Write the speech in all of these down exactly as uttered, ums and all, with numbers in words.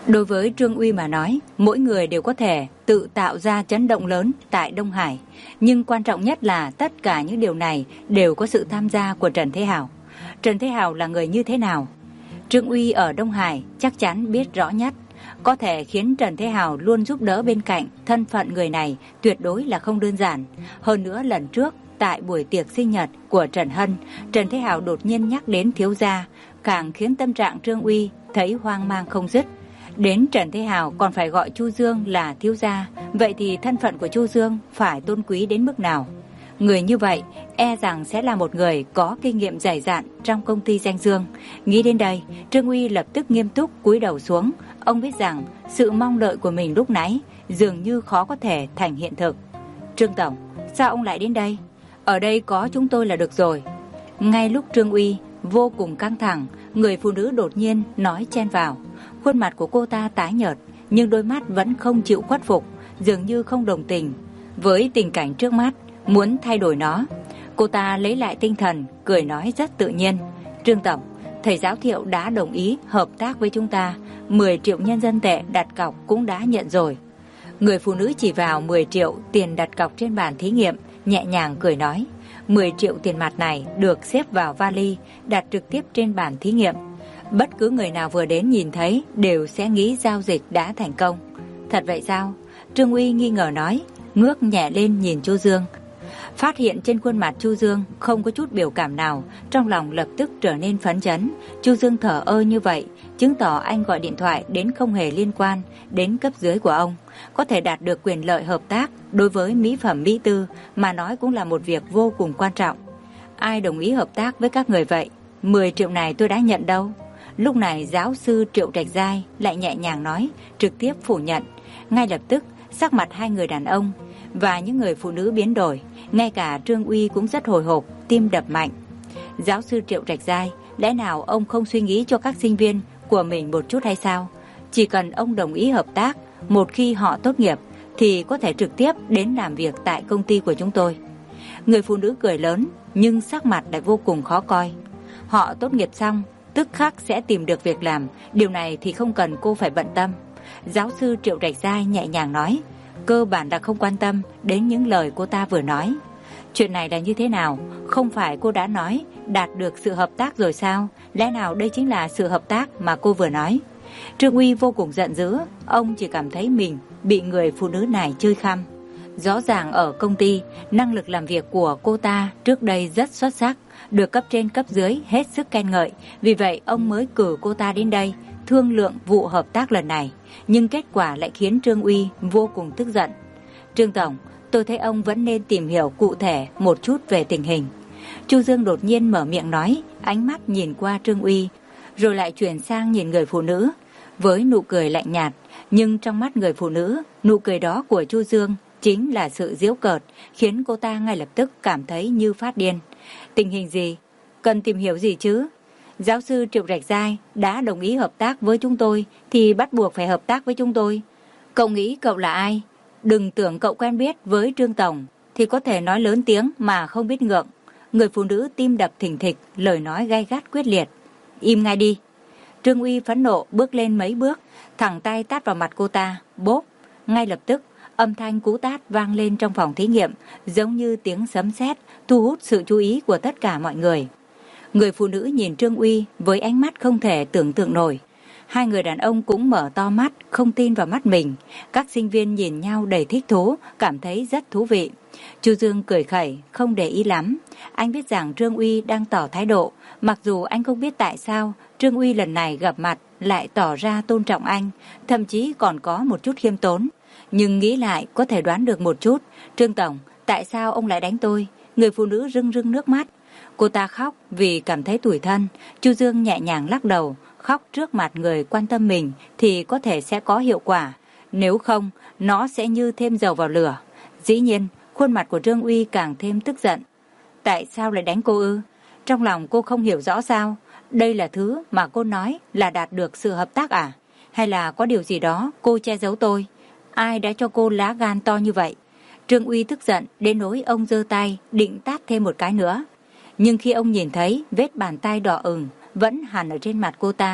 Đối với Trương Uy mà nói, mỗi người đều có thể tự tạo ra chấn động lớn tại Đông Hải. Nhưng quan trọng nhất là tất cả những điều này đều có sự tham gia của Trần Thế Hào. Trần Thế Hào là người như thế nào? Trương Uy ở Đông Hải chắc chắn biết rõ nhất. Có thể khiến Trần Thế Hào luôn giúp đỡ bên cạnh, thân phận người này tuyệt đối là không đơn giản. Hơn nữa lần trước, tại buổi tiệc sinh nhật của Trần Hân, Trần Thế Hào đột nhiên nhắc đến thiếu gia, càng khiến tâm trạng Trương Uy thấy hoang mang không dứt. Đến Trần Thế Hào còn phải gọi Chu Dương là thiếu gia, vậy thì thân phận của Chu Dương phải tôn quý đến mức nào? Người như vậy e rằng sẽ là một người có kinh nghiệm dày dạn trong công ty danh dương. Nghĩ đến đây, Trương Uy lập tức nghiêm túc cúi đầu xuống. Ông biết rằng sự mong đợi của mình lúc nãy dường như khó có thể thành hiện thực. Trương Tổng, sao ông lại đến đây? Ở đây có chúng tôi là được rồi. Ngay lúc Trương Uy vô cùng căng thẳng, người phụ nữ đột nhiên nói chen vào. Khuôn mặt của cô ta tái nhợt, nhưng đôi mắt vẫn không chịu khuất phục, dường như không đồng tình với tình cảnh trước mắt, muốn thay đổi nó. Cô ta lấy lại tinh thần, cười nói rất tự nhiên. Trương Tổng, thầy giáo Thiệu đã đồng ý hợp tác với chúng ta, mười triệu nhân dân tệ đặt cọc cũng đã nhận rồi. Người phụ nữ chỉ vào mười triệu tiền đặt cọc trên bàn thí nghiệm, nhẹ nhàng cười nói. mười triệu tiền mặt này được xếp vào vali, đặt trực tiếp trên bàn thí nghiệm. Bất cứ người nào vừa đến nhìn thấy đều sẽ nghĩ giao dịch đã thành công. Thật vậy sao? Trương Uy nghi ngờ nói, ngước nhẹ lên nhìn Chu Dương. Phát hiện trên khuôn mặt Chu Dương không có chút biểu cảm nào, trong lòng lập tức trở nên phấn chấn. Chu Dương thở ơ như vậy, chứng tỏ anh gọi điện thoại đến không hề liên quan đến cấp dưới của ông. Có thể đạt được quyền lợi hợp tác đối với mỹ phẩm mỹ tư mà nói cũng là một việc vô cùng quan trọng. Ai đồng ý hợp tác với các người vậy? mười triệu này tôi đã nhận đâu. Lúc này giáo sư Triệu Trạch Giai lại nhẹ nhàng nói, trực tiếp phủ nhận. Ngay lập tức, sắc mặt hai người đàn ông và những người phụ nữ biến đổi. Ngay cả Trương Uy cũng rất hồi hộp, tim đập mạnh. Giáo sư Triệu Trạch Giai, lẽ nào ông không suy nghĩ cho các sinh viên của mình một chút hay sao? Chỉ cần ông đồng ý hợp tác, một khi họ tốt nghiệp thì có thể trực tiếp đến làm việc tại công ty của chúng tôi. Người phụ nữ cười lớn nhưng sắc mặt lại vô cùng khó coi. Họ tốt nghiệp xong tức khắc sẽ tìm được việc làm, điều này thì không cần cô phải bận tâm. Giáo sư Triệu Trạch Giai nhẹ nhàng nói, cơ bản là không quan tâm đến những lời cô ta vừa nói. Chuyện này là như thế nào? Không phải cô đã nói đạt được sự hợp tác rồi sao? Lẽ nào đây chính là sự hợp tác mà cô vừa nói? Trương Uy vô cùng giận dữ, ông chỉ cảm thấy mình bị người phụ nữ này chơi khăm. Rõ ràng ở công ty, năng lực làm việc của cô ta trước đây rất xuất sắc, được cấp trên cấp dưới hết sức khen ngợi. Vì vậy ông mới cử cô ta đến đây thương lượng vụ hợp tác lần này. Nhưng kết quả lại khiến Trương Uy vô cùng tức giận. Trương Tổng, tôi thấy ông vẫn nên tìm hiểu cụ thể một chút về tình hình. Chu Dương đột nhiên mở miệng nói, ánh mắt nhìn qua Trương Uy, rồi lại chuyển sang nhìn người phụ nữ với nụ cười lạnh nhạt. Nhưng trong mắt người phụ nữ, nụ cười đó của Chu Dương chính là sự giễu cợt, khiến cô ta ngay lập tức cảm thấy như phát điên. Tình hình gì? Cần tìm hiểu gì chứ? Giáo sư Triệu Trạch Giai đã đồng ý hợp tác với chúng tôi thì bắt buộc phải hợp tác với chúng tôi. Cậu nghĩ cậu là ai? Đừng tưởng cậu quen biết với Trương Tổng thì có thể nói lớn tiếng mà không biết ngượng. Người phụ nữ tim đập thình thịch, lời nói gay gắt quyết liệt. Im ngay đi. Trương Uy phẫn nộ bước lên mấy bước, thẳng tay tát vào mặt cô ta, bốp. Ngay lập tức, âm thanh cú tát vang lên trong phòng thí nghiệm, giống như tiếng sấm sét, thu hút sự chú ý của tất cả mọi người. Người phụ nữ nhìn Trương Uy với ánh mắt không thể tưởng tượng nổi. Hai người đàn ông cũng mở to mắt, không tin vào mắt mình. Các sinh viên nhìn nhau đầy thích thú, cảm thấy rất thú vị. Chu Dương cười khẩy, không để ý lắm. Anh biết rằng Trương Uy đang tỏ thái độ, mặc dù anh không biết tại sao Trương Uy lần này gặp mặt lại tỏ ra tôn trọng anh, thậm chí còn có một chút khiêm tốn. Nhưng nghĩ lại có thể đoán được một chút. Trương Tổng, tại sao ông lại đánh tôi? Người phụ nữ rưng rưng nước mắt. Cô ta khóc vì cảm thấy tủi thân. Chu Dương nhẹ nhàng lắc đầu. Khóc trước mặt người quan tâm mình thì có thể sẽ có hiệu quả. Nếu không, nó sẽ như thêm dầu vào lửa. Dĩ nhiên, khuôn mặt của Trương Uy càng thêm tức giận. Tại sao lại đánh cô ư? Trong lòng cô không hiểu rõ sao? Đây là thứ mà cô nói là đạt được sự hợp tác à? Hay là có điều gì đó cô che giấu tôi? Ai đã cho cô lá gan to như vậy? Trương Uy tức giận đến nỗi ông giơ tay định tát thêm một cái nữa. Nhưng khi ông nhìn thấy vết bàn tay đỏ ửng vẫn hằn ở trên mặt cô ta,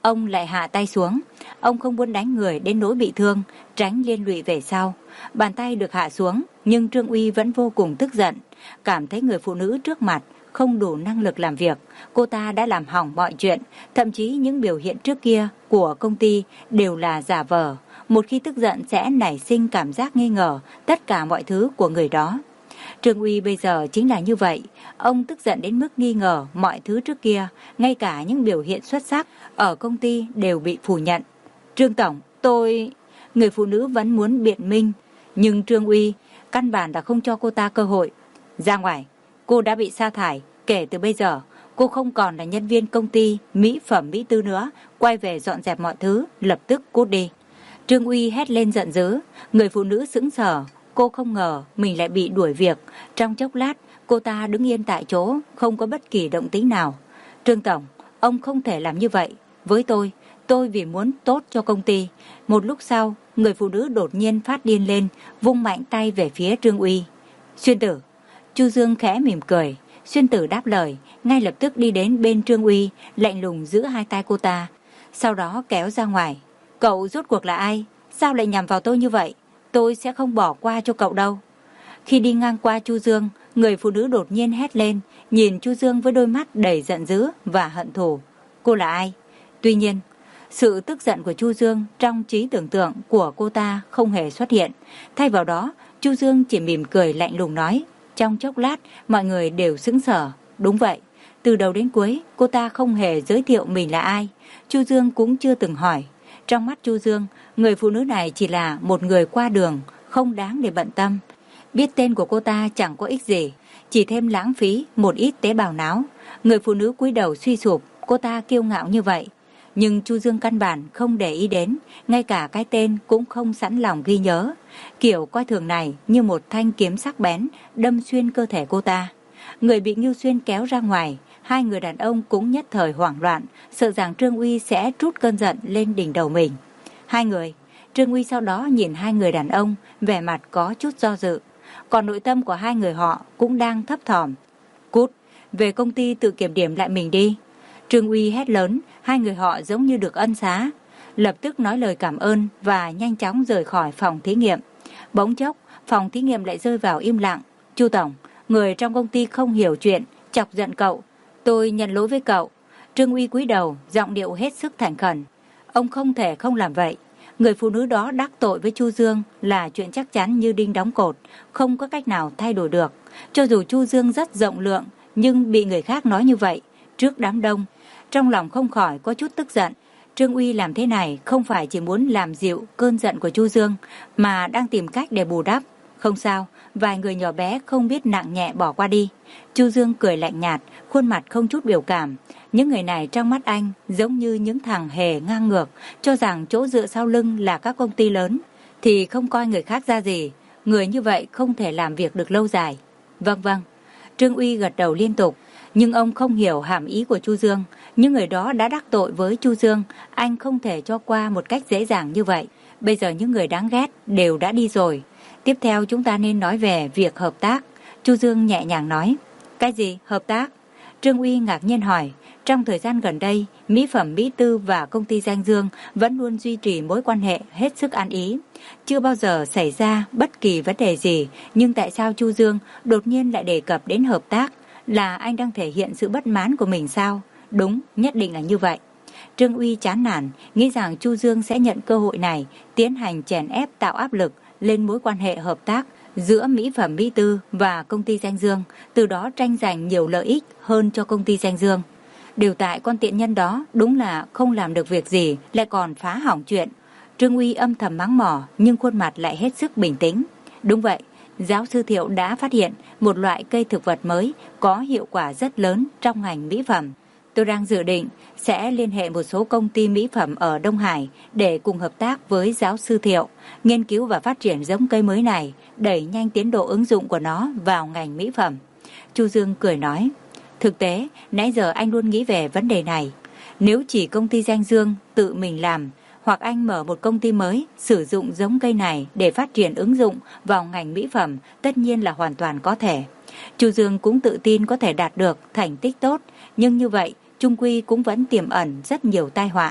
ông lại hạ tay xuống. Ông không muốn đánh người đến nỗi bị thương, tránh liên lụy về sau. Bàn tay được hạ xuống, nhưng Trương Uy vẫn vô cùng tức giận, cảm thấy người phụ nữ trước mặt không đủ năng lực làm việc. Cô ta đã làm hỏng mọi chuyện, thậm chí những biểu hiện trước kia của công ty đều là giả vờ. Một khi tức giận sẽ nảy sinh cảm giác nghi ngờ tất cả mọi thứ của người đó. Trương Uy bây giờ chính là như vậy. Ông tức giận đến mức nghi ngờ mọi thứ trước kia, ngay cả những biểu hiện xuất sắc ở công ty đều bị phủ nhận. Trương Tổng, tôi... Người phụ nữ vẫn muốn biện minh, nhưng Trương Uy căn bản đã không cho cô ta cơ hội. Ra ngoài, cô đã bị sa thải, kể từ bây giờ cô không còn là nhân viên công ty mỹ phẩm mỹ tư nữa, quay về dọn dẹp mọi thứ, lập tức cút đi. Trương Uy hét lên giận dữ. Người phụ nữ sững sờ, cô không ngờ mình lại bị đuổi việc. Trong chốc lát, cô ta đứng yên tại chỗ, không có bất kỳ động tĩnh nào. Trương Tổng, ông không thể làm như vậy với tôi. Tôi vì muốn tốt cho công ty. Một lúc sau, người phụ nữ đột nhiên phát điên lên, vung mạnh tay về phía Trương Uy. Xuyên Tử. Chu Dương khẽ mỉm cười. Xuyên Tử đáp lời, ngay lập tức đi đến bên Trương Uy, lạnh lùng giữ hai tay cô ta, sau đó kéo ra ngoài. Cậu rốt cuộc là ai? Sao lại nhằm vào tôi như vậy? Tôi sẽ không bỏ qua cho cậu đâu. Khi đi ngang qua Chu Dương, người phụ nữ đột nhiên hét lên, nhìn Chu Dương với đôi mắt đầy giận dữ và hận thù. Cô là ai? Tuy nhiên, sự tức giận của Chu Dương trong trí tưởng tượng của cô ta không hề xuất hiện. Thay vào đó, Chu Dương chỉ mỉm cười lạnh lùng nói. Trong chốc lát, mọi người đều sững sờ. Đúng vậy, từ đầu đến cuối, cô ta không hề giới thiệu mình là ai. Chu Dương cũng chưa từng hỏi. Trong mắt Chu Dương, người phụ nữ này chỉ là một người qua đường, không đáng để bận tâm. Biết tên của cô ta chẳng có ích gì, chỉ thêm lãng phí một ít tế bào não. Người phụ nữ cúi đầu suy sụp, cô ta kiêu ngạo như vậy. Nhưng Chu Dương căn bản không để ý đến, ngay cả cái tên cũng không sẵn lòng ghi nhớ. Kiểu coi thường này như một thanh kiếm sắc bén đâm xuyên cơ thể cô ta. Người bị Ngưu Xuyên kéo ra ngoài, hai người đàn ông cũng nhất thời hoảng loạn, sợ rằng Trương Uy sẽ trút cơn giận lên đỉnh đầu mình. Hai người, Trương Uy sau đó nhìn hai người đàn ông, vẻ mặt có chút do dự. Còn nội tâm của hai người họ cũng đang thấp thỏm. Cút, về công ty tự kiểm điểm lại mình đi. Trương Uy hét lớn, hai người họ giống như được ân xá, lập tức nói lời cảm ơn và nhanh chóng rời khỏi phòng thí nghiệm. Bỗng chốc, phòng thí nghiệm lại rơi vào im lặng. Chu Tổng, người trong công ty không hiểu chuyện, chọc giận cậu. Tôi nhận lỗi với cậu. Trương Uy cúi đầu, giọng điệu hết sức thành khẩn. Ông không thể không làm vậy. Người phụ nữ đó đắc tội với Chu Dương là chuyện chắc chắn như đinh đóng cột, không có cách nào thay đổi được. Cho dù Chu Dương rất rộng lượng, nhưng bị người khác nói như vậy trước đám đông, trong lòng không khỏi có chút tức giận. Trương Uy làm thế này không phải chỉ muốn làm dịu cơn giận của Chu Dương, mà đang tìm cách để bù đắp. Không sao, vài người nhỏ bé không biết nặng nhẹ bỏ qua đi. Chu Dương cười lạnh nhạt, khuôn mặt không chút biểu cảm. Những người này trong mắt anh giống như những thằng hề ngang ngược, cho rằng chỗ dựa sau lưng là các công ty lớn, thì không coi người khác ra gì. Người như vậy không thể làm việc được lâu dài. Vâng vâng. Trương Uy gật đầu liên tục, nhưng ông không hiểu hàm ý của Chu Dương. Những người đó đã đắc tội với Chu Dương, anh không thể cho qua một cách dễ dàng như vậy. Bây giờ những người đáng ghét đều đã đi rồi. Tiếp theo chúng ta nên nói về việc hợp tác. Chu Dương nhẹ nhàng nói. Cái gì hợp tác? Trương Uy ngạc nhiên hỏi. Trong thời gian gần đây, mỹ phẩm Mỹ Tư và công ty Danh Dương vẫn luôn duy trì mối quan hệ hết sức ăn ý. Chưa bao giờ xảy ra bất kỳ vấn đề gì, nhưng tại sao Chu Dương đột nhiên lại đề cập đến hợp tác? Là anh đang thể hiện sự bất mãn của mình sao? Đúng, nhất định là như vậy. Trương Uy chán nản, nghĩ rằng Chu Dương sẽ nhận cơ hội này tiến hành chèn ép, tạo áp lực lên mối quan hệ hợp tác giữa mỹ phẩm Mỹ Tư và công ty Danh Dương, từ đó tranh giành nhiều lợi ích hơn cho công ty Danh Dương. Điều tại con tiện nhân đó đúng là không làm được việc gì, lại còn phá hỏng chuyện. Trương Uy âm thầm mắng mỏ, nhưng khuôn mặt lại hết sức bình tĩnh. Đúng vậy, giáo sư Thiệu đã phát hiện một loại cây thực vật mới có hiệu quả rất lớn trong ngành mỹ phẩm. Tôi đang dự định sẽ liên hệ một số công ty mỹ phẩm ở Đông Hải để cùng hợp tác với giáo sư Thiệu, nghiên cứu và phát triển giống cây mới này, đẩy nhanh tiến độ ứng dụng của nó vào ngành mỹ phẩm. Chu Dương cười nói, thực tế, nãy giờ anh luôn nghĩ về vấn đề này. Nếu chỉ công ty Danh Dương tự mình làm, hoặc anh mở một công ty mới sử dụng giống cây này để phát triển ứng dụng vào ngành mỹ phẩm, tất nhiên là hoàn toàn có thể. Chu Dương cũng tự tin có thể đạt được thành tích tốt, nhưng như vậy, chung quy cũng vẫn tiềm ẩn rất nhiều tai họa.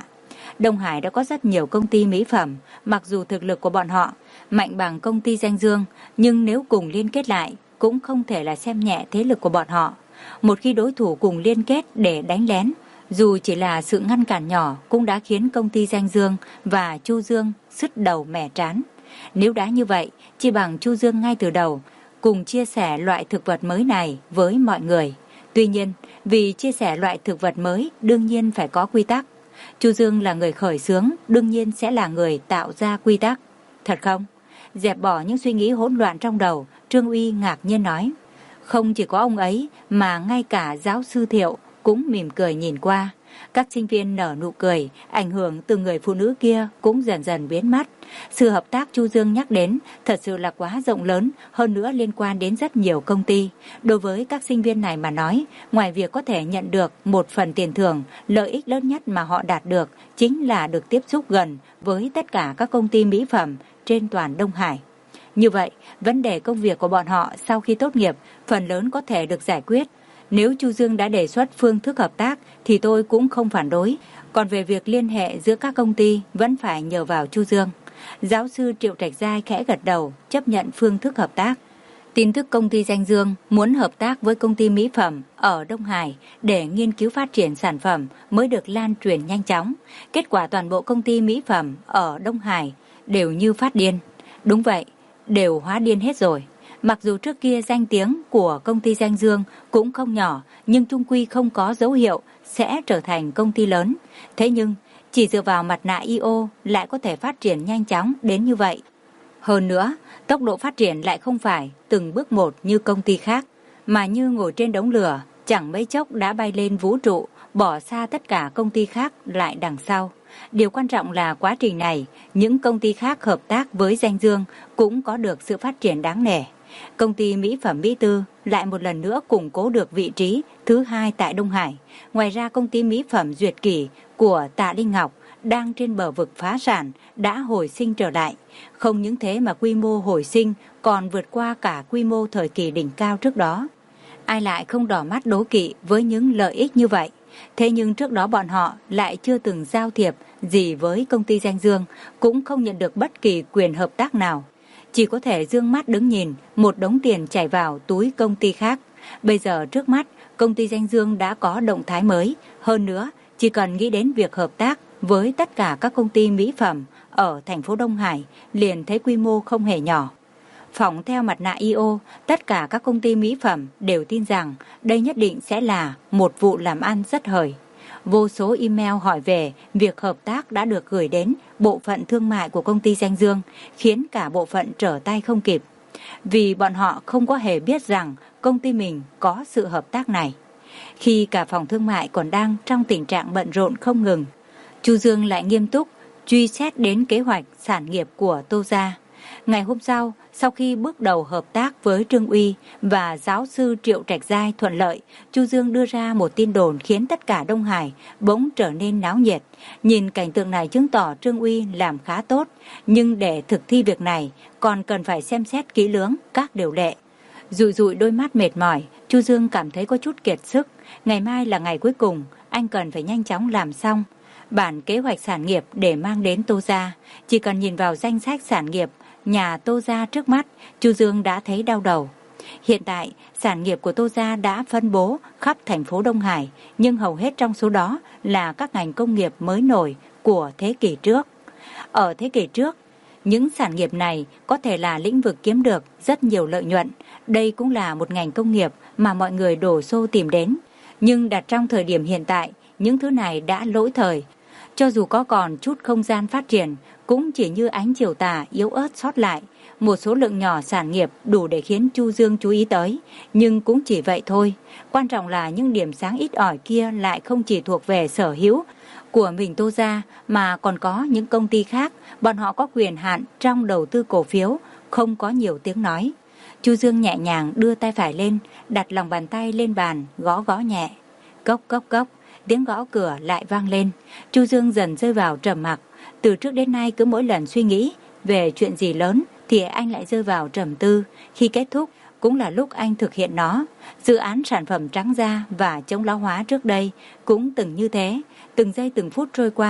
Đông Hải đã có rất nhiều công ty mỹ phẩm, mặc dù thực lực của bọn họ mạnh bằng công ty Danh Dương, nhưng nếu cùng liên kết lại cũng không thể là xem nhẹ thế lực của bọn họ. Một khi đối thủ cùng liên kết để đánh lén, dù chỉ là sự ngăn cản nhỏ cũng đã khiến công ty Danh Dương và Chu Dương sứt đầu mẻ trán. Nếu đã như vậy, chỉ bằng Chu Dương ngay từ đầu cùng chia sẻ loại thực vật mới này với mọi người. Tuy nhiên, vì chia sẻ loại thực vật mới đương nhiên phải có quy tắc. Chu Dương là người khởi xướng, đương nhiên sẽ là người tạo ra quy tắc. Thật không? Dẹp bỏ những suy nghĩ hỗn loạn trong đầu, Trương Uy ngạc nhiên nói. Không chỉ có ông ấy mà ngay cả giáo sư Thiệu cũng mỉm cười nhìn qua. Các sinh viên nở nụ cười, ảnh hưởng từ người phụ nữ kia cũng dần dần biến mất. Sự hợp tác Chu Dương nhắc đến thật sự là quá rộng lớn, hơn nữa liên quan đến rất nhiều công ty. Đối với các sinh viên này mà nói, ngoài việc có thể nhận được một phần tiền thưởng, lợi ích lớn nhất mà họ đạt được chính là được tiếp xúc gần với tất cả các công ty mỹ phẩm trên toàn Đông Hải. Như vậy, vấn đề công việc của bọn họ sau khi tốt nghiệp phần lớn có thể được giải quyết. Nếu Chu Dương đã đề xuất phương thức hợp tác thì tôi cũng không phản đối. Còn về việc liên hệ giữa các công ty vẫn phải nhờ vào Chu Dương. Giáo sư Triệu Trạch Giai khẽ gật đầu chấp nhận phương thức hợp tác. Tin tức công ty Danh Dương muốn hợp tác với công ty mỹ phẩm ở Đông Hải để nghiên cứu phát triển sản phẩm mới được lan truyền nhanh chóng. Kết quả toàn bộ công ty mỹ phẩm ở Đông Hải đều như phát điên. Đúng vậy, đều hóa điên hết rồi. Mặc dù trước kia danh tiếng của công ty Danh Dương cũng không nhỏ, nhưng chung quy không có dấu hiệu sẽ trở thành công ty lớn. Thế nhưng, chỉ dựa vào mặt nạ i ô lại có thể phát triển nhanh chóng đến như vậy. Hơn nữa, tốc độ phát triển lại không phải từng bước một như công ty khác, mà như ngồi trên đống lửa, chẳng mấy chốc đã bay lên vũ trụ, bỏ xa tất cả công ty khác lại đằng sau. Điều quan trọng là quá trình này, những công ty khác hợp tác với Danh Dương cũng có được sự phát triển đáng nể. Công ty mỹ phẩm Mỹ Tư lại một lần nữa củng cố được vị trí thứ hai tại Đông Hải. Ngoài ra công ty mỹ phẩm Duyệt Kỷ của Tạ Linh Ngọc đang trên bờ vực phá sản đã hồi sinh trở lại. Không những thế mà quy mô hồi sinh còn vượt qua cả quy mô thời kỳ đỉnh cao trước đó. Ai lại không đỏ mắt đố kỵ với những lợi ích như vậy. Thế nhưng trước đó bọn họ lại chưa từng giao thiệp gì với công ty Danh Dương, cũng không nhận được bất kỳ quyền hợp tác nào. Chỉ có thể dương mắt đứng nhìn một đống tiền chảy vào túi công ty khác. Bây giờ trước mắt, công ty Danh Dương đã có động thái mới. Hơn nữa, chỉ cần nghĩ đến việc hợp tác với tất cả các công ty mỹ phẩm ở thành phố Đông Hải, liền thấy quy mô không hề nhỏ. Phỏng theo mặt nạ i ô, tất cả các công ty mỹ phẩm đều tin rằng đây nhất định sẽ là một vụ làm ăn rất hời. Vô số email hỏi về việc hợp tác đã được gửi đến bộ phận thương mại của công ty Danh Dương, khiến cả bộ phận trở tay không kịp. Vì bọn họ không có hề biết rằng công ty mình có sự hợp tác này. Khi cả phòng thương mại còn đang trong tình trạng bận rộn không ngừng, Chu Dương lại nghiêm túc truy xét đến kế hoạch sản nghiệp của Tô Gia. Ngày hôm sau, sau khi bước đầu hợp tác với Trương Uy và giáo sư Triệu Trạch Giai thuận lợi, Chu Dương đưa ra một tin đồn khiến tất cả Đông Hải bỗng trở nên náo nhiệt. Nhìn cảnh tượng này chứng tỏ Trương Uy làm khá tốt, nhưng để thực thi việc này còn cần phải xem xét kỹ lưỡng các điều lệ. Dụi dụi đôi mắt mệt mỏi, Chu Dương cảm thấy có chút kiệt sức. Ngày mai là ngày cuối cùng, anh cần phải nhanh chóng làm xong bản kế hoạch sản nghiệp để mang đến Tô Gia. Chỉ cần nhìn vào danh sách sản nghiệp nhà Tô Gia trước mắt, Chu Dương đã thấy đau đầu. Hiện tại, sản nghiệp của Tô Gia đã phân bố khắp thành phố Đông Hải, nhưng hầu hết trong số đó là các ngành công nghiệp mới nổi của thế kỷ trước. Ở thế kỷ trước, những sản nghiệp này có thể là lĩnh vực kiếm được rất nhiều lợi nhuận. Đây cũng là một ngành công nghiệp mà mọi người đổ xô tìm đến. Nhưng đặt trong thời điểm hiện tại, những thứ này đã lỗi thời. Cho dù có còn chút không gian phát triển, cũng chỉ như ánh chiều tà yếu ớt sót lại. Một số lượng nhỏ sản nghiệp đủ để khiến Chu Dương chú ý tới, nhưng cũng chỉ vậy thôi. Quan trọng là những điểm sáng ít ỏi kia lại không chỉ thuộc về sở hữu của mình Tô Gia, mà còn có những công ty khác. Bọn họ có quyền hạn trong đầu tư cổ phiếu, không có nhiều tiếng nói. Chu Dương nhẹ nhàng đưa tay phải lên, đặt lòng bàn tay lên bàn, gõ gõ nhẹ. Cốc cốc cốc, tiếng gõ cửa lại vang lên. Chu Dương dần rơi vào trầm mặc. Từ trước đến nay cứ mỗi lần suy nghĩ về chuyện gì lớn thì anh lại rơi vào trầm tư. Khi kết thúc cũng là lúc anh thực hiện nó. Dự án sản phẩm trắng da và chống lão hóa trước đây cũng từng như thế. Từng giây từng phút trôi qua,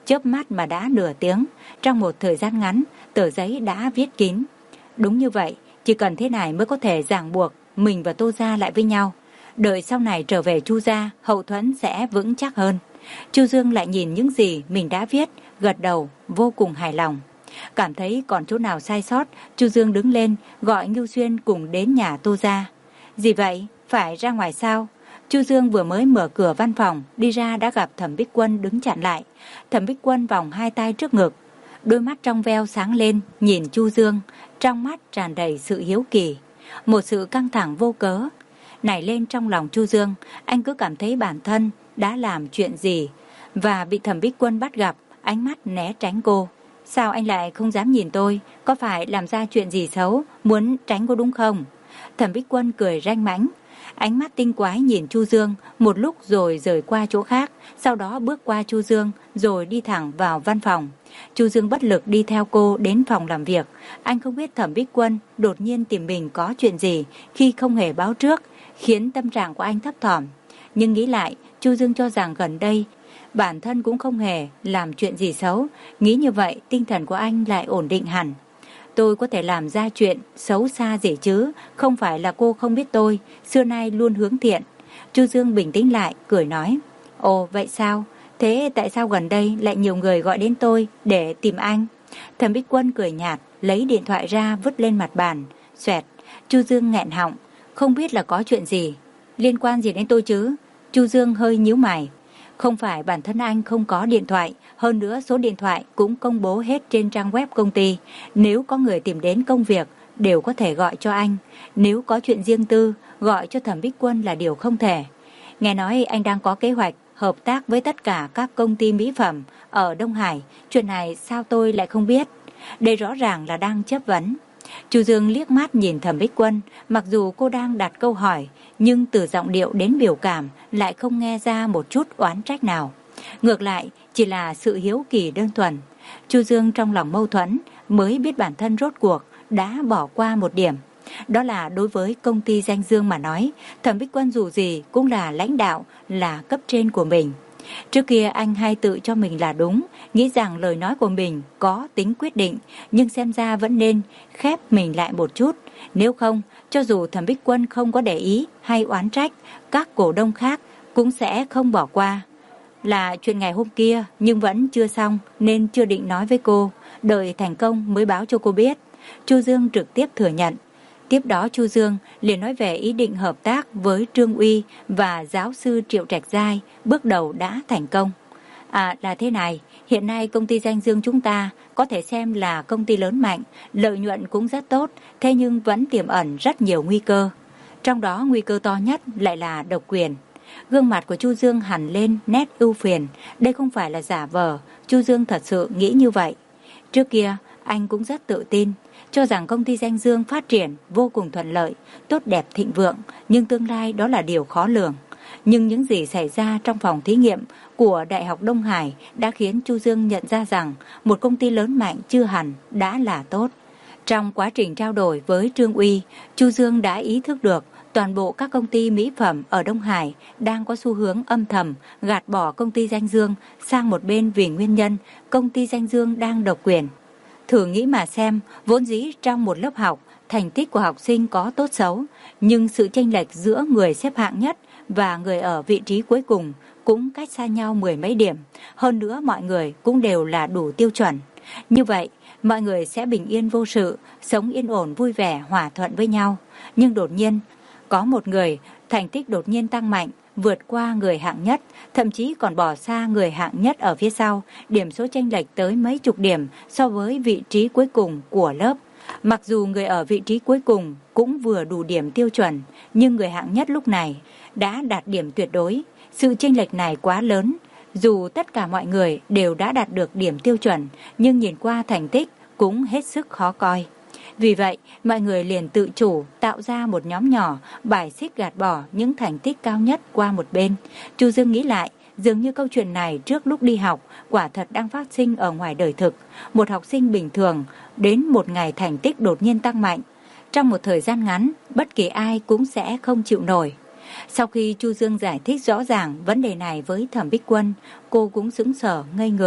chớp mắt mà đã nửa tiếng, trong một thời gian ngắn, tờ giấy đã viết kín. Đúng như vậy, chỉ cần thế này mới có thể ràng buộc mình và Tô gia lại với nhau. Đợi sau này trở về Chu gia, hậu thuẫn sẽ vững chắc hơn. Chu Dương lại nhìn những gì mình đã viết, gật đầu, vô cùng hài lòng. Cảm thấy còn chỗ nào sai sót, Chu Dương đứng lên, gọi Ngưu Xuyên cùng đến nhà Tô gia. Gì vậy? Phải ra ngoài sao? Chu Dương vừa mới mở cửa văn phòng, đi ra đã gặp Thẩm Bích Quân đứng chặn lại. Thẩm Bích Quân vòng hai tay trước ngực, đôi mắt trong veo sáng lên, nhìn Chu Dương, trong mắt tràn đầy sự hiếu kỳ. Một sự căng thẳng vô cớ nảy lên trong lòng Chu Dương. Anh cứ cảm thấy bản thân đã làm chuyện gì và bị Thẩm Bích Quân bắt gặp, ánh mắt né tránh cô. Sao anh lại không dám nhìn tôi? Có phải làm ra chuyện gì xấu, muốn tránh cô đúng không? Thẩm Bích Quân cười ranh mãnh, ánh mắt tinh quái nhìn Chu Dương một lúc rồi rời qua chỗ khác, sau đó bước qua Chu Dương rồi đi thẳng vào văn phòng. Chu Dương bất lực đi theo cô đến phòng làm việc. Anh không biết Thẩm Bích Quân đột nhiên tìm mình có chuyện gì khi không hề báo trước, khiến tâm trạng của anh thấp thỏm. Nhưng nghĩ lại, Chu Dương cho rằng gần đây bản thân cũng không hề làm chuyện gì xấu. Nghĩ như vậy, tinh thần của anh lại ổn định hẳn. Tôi có thể làm ra chuyện xấu xa gì chứ? Không phải là cô không biết tôi, xưa nay luôn hướng thiện. Chu Dương bình tĩnh lại, cười nói. Ồ, vậy sao? Thế tại sao gần đây lại nhiều người gọi đến tôi để tìm anh? Thẩm Bích Quân cười nhạt, lấy điện thoại ra vứt lên mặt bàn. Xoẹt, Chu Dương nghẹn họng, không biết là có chuyện gì. Liên quan gì đến tôi chứ? Chu Dương hơi nhíu mày. Không phải bản thân anh không có điện thoại, hơn nữa số điện thoại cũng công bố hết trên trang web công ty. Nếu có người tìm đến công việc, đều có thể gọi cho anh. Nếu có chuyện riêng tư, gọi cho Thẩm Bích Quân là điều không thể. Nghe nói anh đang có kế hoạch hợp tác với tất cả các công ty mỹ phẩm ở Đông Hải. Chuyện này sao tôi lại không biết? Đây rõ ràng là đang chất vấn. Chu Dương liếc mắt nhìn Thẩm Bích Quân, mặc dù cô đang đặt câu hỏi, nhưng từ giọng điệu đến biểu cảm lại không nghe ra một chút oán trách nào. Ngược lại, chỉ là sự hiếu kỳ đơn thuần. Chu Dương trong lòng mâu thuẫn, mới biết bản thân rốt cuộc đã bỏ qua một điểm. Đó là đối với công ty Danh Dương mà nói, Thẩm Bích Quân dù gì cũng là lãnh đạo, là cấp trên của mình. Trước kia anh hay tự cho mình là đúng, nghĩ rằng lời nói của mình có tính quyết định, nhưng xem ra vẫn nên khép mình lại một chút. Nếu không, cho dù Thẩm Bích Quân không có để ý hay oán trách, các cổ đông khác cũng sẽ không bỏ qua. Là chuyện ngày hôm kia nhưng vẫn chưa xong nên chưa định nói với cô, đợi thành công mới báo cho cô biết. Chu Dương trực tiếp thừa nhận. Tiếp đó Chu Dương liền nói về ý định hợp tác với Trương Uy và giáo sư Triệu Trạch Giai, bước đầu đã thành công. À là thế này, hiện nay công ty Danh Dương chúng ta có thể xem là công ty lớn mạnh, lợi nhuận cũng rất tốt, thế nhưng vẫn tiềm ẩn rất nhiều nguy cơ. Trong đó nguy cơ to nhất lại là độc quyền. Gương mặt của Chu Dương hằn lên nét ưu phiền, đây không phải là giả vờ, Chu Dương thật sự nghĩ như vậy. Trước kia anh cũng rất tự tin, cho rằng công ty Danh Dương phát triển vô cùng thuận lợi, tốt đẹp thịnh vượng, nhưng tương lai đó là điều khó lường. Nhưng những gì xảy ra trong phòng thí nghiệm của Đại học Đông Hải đã khiến Chu Dương nhận ra rằng một công ty lớn mạnh chưa hẳn đã là tốt. Trong quá trình trao đổi với Trương Uy, Chu Dương đã ý thức được toàn bộ các công ty mỹ phẩm ở Đông Hải đang có xu hướng âm thầm gạt bỏ công ty Danh Dương sang một bên vì nguyên nhân công ty Danh Dương đang độc quyền. Thử nghĩ mà xem, vốn dĩ trong một lớp học, thành tích của học sinh có tốt xấu, nhưng sự chênh lệch giữa người xếp hạng nhất và người ở vị trí cuối cùng cũng cách xa nhau mười mấy điểm. Hơn nữa mọi người cũng đều là đủ tiêu chuẩn. Như vậy, mọi người sẽ bình yên vô sự, sống yên ổn vui vẻ, hòa thuận với nhau. Nhưng đột nhiên, có một người thành tích đột nhiên tăng mạnh, vượt qua người hạng nhất, thậm chí còn bỏ xa người hạng nhất ở phía sau, điểm số chênh lệch tới mấy chục điểm so với vị trí cuối cùng của lớp. Mặc dù người ở vị trí cuối cùng cũng vừa đủ điểm tiêu chuẩn, nhưng người hạng nhất lúc này đã đạt điểm tuyệt đối. Sự chênh lệch này quá lớn, dù tất cả mọi người đều đã đạt được điểm tiêu chuẩn, nhưng nhìn qua thành tích cũng hết sức khó coi. Vì vậy, mọi người liền tự chủ tạo ra một nhóm nhỏ bài xích gạt bỏ những thành tích cao nhất qua một bên. Chu Dương nghĩ lại, dường như câu chuyện này trước lúc đi học quả thật đang phát sinh ở ngoài đời thực. Một học sinh bình thường đến một ngày thành tích đột nhiên tăng mạnh. Trong một thời gian ngắn, bất kỳ ai cũng sẽ không chịu nổi. Sau khi Chu Dương giải thích rõ ràng vấn đề này với Thẩm Bích Quân, cô cũng sững sờ ngây người.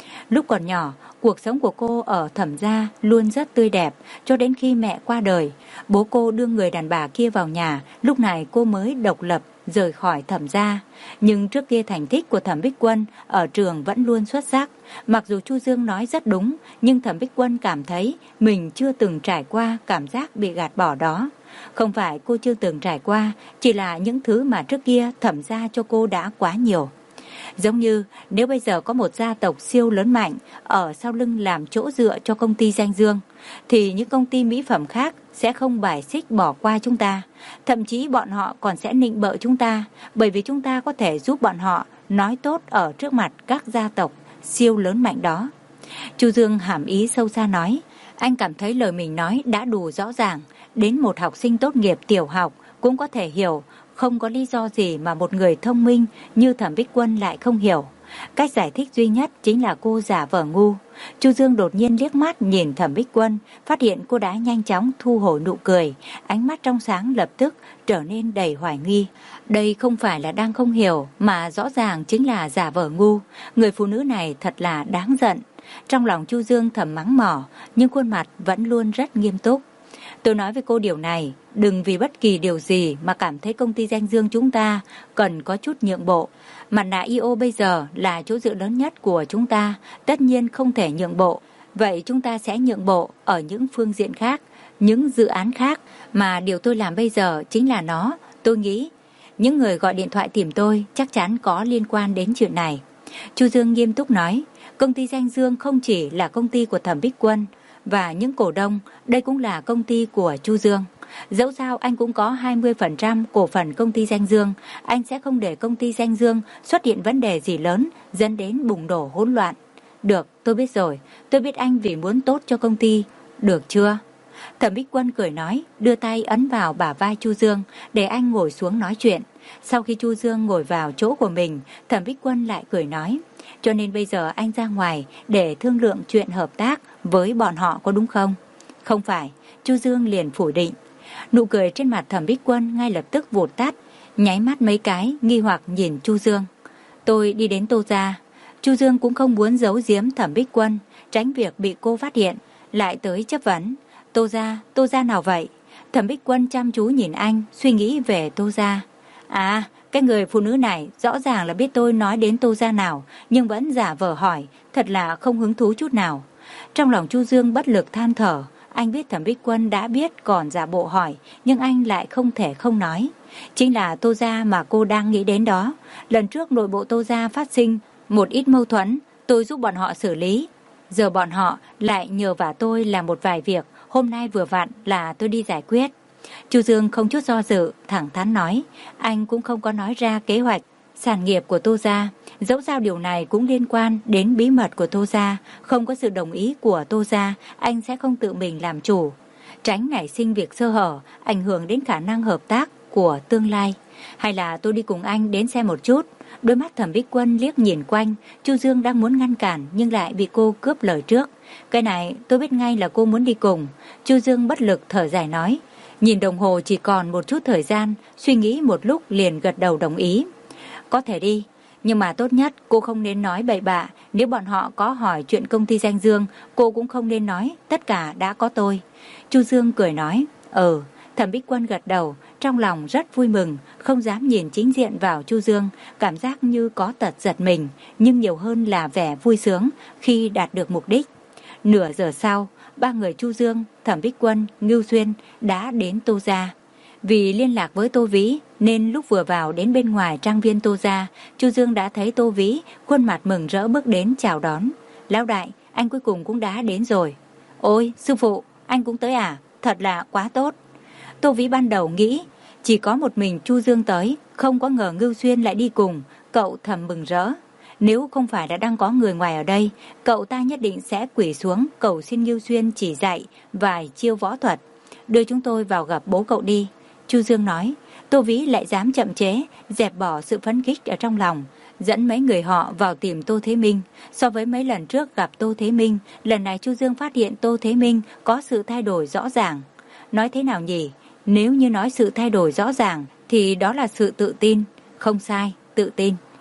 Lúc còn nhỏ, cuộc sống của cô ở Thẩm gia luôn rất tươi đẹp, cho đến khi mẹ qua đời. Bố cô đưa người đàn bà kia vào nhà, lúc này cô mới độc lập rời khỏi Thẩm gia. Nhưng trước kia thành tích của Thẩm Bích Quân ở trường vẫn luôn xuất sắc. Mặc dù Chu Dương nói rất đúng, nhưng Thẩm Bích Quân cảm thấy mình chưa từng trải qua cảm giác bị gạt bỏ đó. Không phải cô chưa từng trải qua, chỉ là những thứ mà trước kia Thẩm gia cho cô đã quá nhiều. Giống như nếu bây giờ có một gia tộc siêu lớn mạnh ở sau lưng làm chỗ dựa cho công ty danh dương, thì những công ty mỹ phẩm khác sẽ không bài xích bỏ qua chúng ta. Thậm chí bọn họ còn sẽ nịnh bợ chúng ta, bởi vì chúng ta có thể giúp bọn họ nói tốt ở trước mặt các gia tộc siêu lớn mạnh đó. Chu Dương hàm ý sâu xa nói, anh cảm thấy lời mình nói đã đủ rõ ràng, đến một học sinh tốt nghiệp tiểu học cũng có thể hiểu. Không có lý do gì mà một người thông minh như Thẩm Bích Quân lại không hiểu. Cách giải thích duy nhất chính là cô giả vờ ngu. Chu Dương đột nhiên liếc mắt nhìn Thẩm Bích Quân, phát hiện cô đã nhanh chóng thu hồi nụ cười, ánh mắt trong sáng lập tức trở nên đầy hoài nghi. Đây không phải là đang không hiểu, mà rõ ràng chính là giả vờ ngu. Người phụ nữ này thật là đáng giận. Trong lòng Chu Dương thầm mắng mỏ, nhưng khuôn mặt vẫn luôn rất nghiêm túc. Tôi nói với cô điều này, đừng vì bất kỳ điều gì mà cảm thấy công ty danh dương chúng ta cần có chút nhượng bộ. Mặt nạ i o bây giờ là chỗ dựa lớn nhất của chúng ta, tất nhiên không thể nhượng bộ. Vậy chúng ta sẽ nhượng bộ ở những phương diện khác, những dự án khác, mà điều tôi làm bây giờ chính là nó. Tôi nghĩ những người gọi điện thoại tìm tôi chắc chắn có liên quan đến chuyện này. Chu Dương nghiêm túc nói, công ty danh dương không chỉ là công ty của Thẩm Bích Quân và những cổ đông, đây cũng là công ty của Chu Dương. Dẫu sao anh cũng có hai mươi phần trăm cổ phần công ty danh dương, anh sẽ không để công ty danh dương xuất hiện vấn đề gì lớn dẫn đến bùng nổ hỗn loạn. Được, tôi biết rồi, tôi biết anh vì muốn tốt cho công ty, được chưa? Thẩm Bích Quân cười nói, đưa tay ấn vào bả vai Chu Dương để anh ngồi xuống nói chuyện. Sau khi Chu Dương ngồi vào chỗ của mình, Thẩm Bích Quân lại cười nói, cho nên bây giờ anh ra ngoài để thương lượng chuyện hợp tác với bọn họ có đúng không? Không phải, Chu Dương liền phủ định. Nụ cười trên mặt Thẩm Bích Quân ngay lập tức vụt tắt, nháy mắt mấy cái, nghi hoặc nhìn Chu Dương. Tôi đi đến Tô gia. Chu Dương cũng không muốn giấu giếm Thẩm Bích Quân, tránh việc bị cô phát hiện, lại tới chất vấn. Tô gia, Tô gia nào vậy? Thẩm Bích Quân chăm chú nhìn anh, suy nghĩ về Tô gia. À, cái người phụ nữ này rõ ràng là biết tôi nói đến Tô gia nào, nhưng vẫn giả vờ hỏi, thật là không hứng thú chút nào. Trong lòng Chu Dương bất lực than thở, anh biết Thẩm Bích Quân đã biết còn giả bộ hỏi, nhưng anh lại không thể không nói. Chính là Tô gia mà cô đang nghĩ đến đó. Lần trước nội bộ Tô gia phát sinh một ít mâu thuẫn, tôi giúp bọn họ xử lý. Giờ bọn họ lại nhờ vả tôi làm một vài việc, hôm nay vừa vặn là tôi đi giải quyết. Chu Dương không chút do dự, thẳng thắn nói, anh cũng không có nói ra kế hoạch sản nghiệp của Tô gia. Dẫu sao điều này cũng liên quan đến bí mật của Tô gia, không có sự đồng ý của Tô gia, anh sẽ không tự mình làm chủ, tránh nảy sinh việc sơ hở, ảnh hưởng đến khả năng hợp tác của tương lai. Hay là tôi đi cùng anh đến xem một chút? Đôi mắt Thẩm Bích Quân liếc nhìn quanh, Chu Dương đang muốn ngăn cản nhưng lại bị cô cướp lời trước. Cái này tôi biết ngay là cô muốn đi cùng. Chu Dương bất lực thở dài nói, nhìn đồng hồ chỉ còn một chút thời gian, suy nghĩ một lúc liền gật đầu đồng ý. Có thể đi, nhưng mà tốt nhất cô không nên nói bậy bạ. Nếu bọn họ có hỏi chuyện công ty danh dương, cô cũng không nên nói, tất cả đã có tôi. Chu Dương cười nói, ừ. Thẩm Bích Quân gật đầu, trong lòng rất vui mừng, không dám nhìn chính diện vào Chu Dương, cảm giác như có tật giật mình, nhưng nhiều hơn là vẻ vui sướng khi đạt được mục đích. Nửa giờ sau, ba người Chu Dương, Thẩm Bích Quân, Ngưu Xuyên đã đến Tô gia. Vì liên lạc với Tô Vĩ nên lúc vừa vào đến bên ngoài trang viên Tô gia, Chu Dương đã thấy Tô Vĩ, khuôn mặt mừng rỡ bước đến chào đón. Lão đại, anh cuối cùng cũng đã đến rồi. Ôi, sư phụ, anh cũng tới à? Thật là quá tốt. Tô Vĩ ban đầu nghĩ chỉ có một mình Chu Dương tới, không có ngờ Ngưu Xuyên lại đi cùng, cậu thầm mừng rỡ. Nếu không phải là đang có người ngoài ở đây, cậu ta nhất định sẽ quỳ xuống cầu xin Ngưu Xuyên chỉ dạy vài chiêu võ thuật. Đưa chúng tôi vào gặp bố cậu đi, Chu Dương nói. Tô Vĩ lại dám chậm chế, dẹp bỏ sự phấn khích ở trong lòng, dẫn mấy người họ vào tìm Tô Thế Minh. So với mấy lần trước gặp Tô Thế Minh, lần này Chu Dương phát hiện Tô Thế Minh có sự thay đổi rõ ràng. Nói thế nào nhỉ? Nếu như nói sự thay đổi rõ ràng thì đó là sự tự tin. Không sai, tự tin.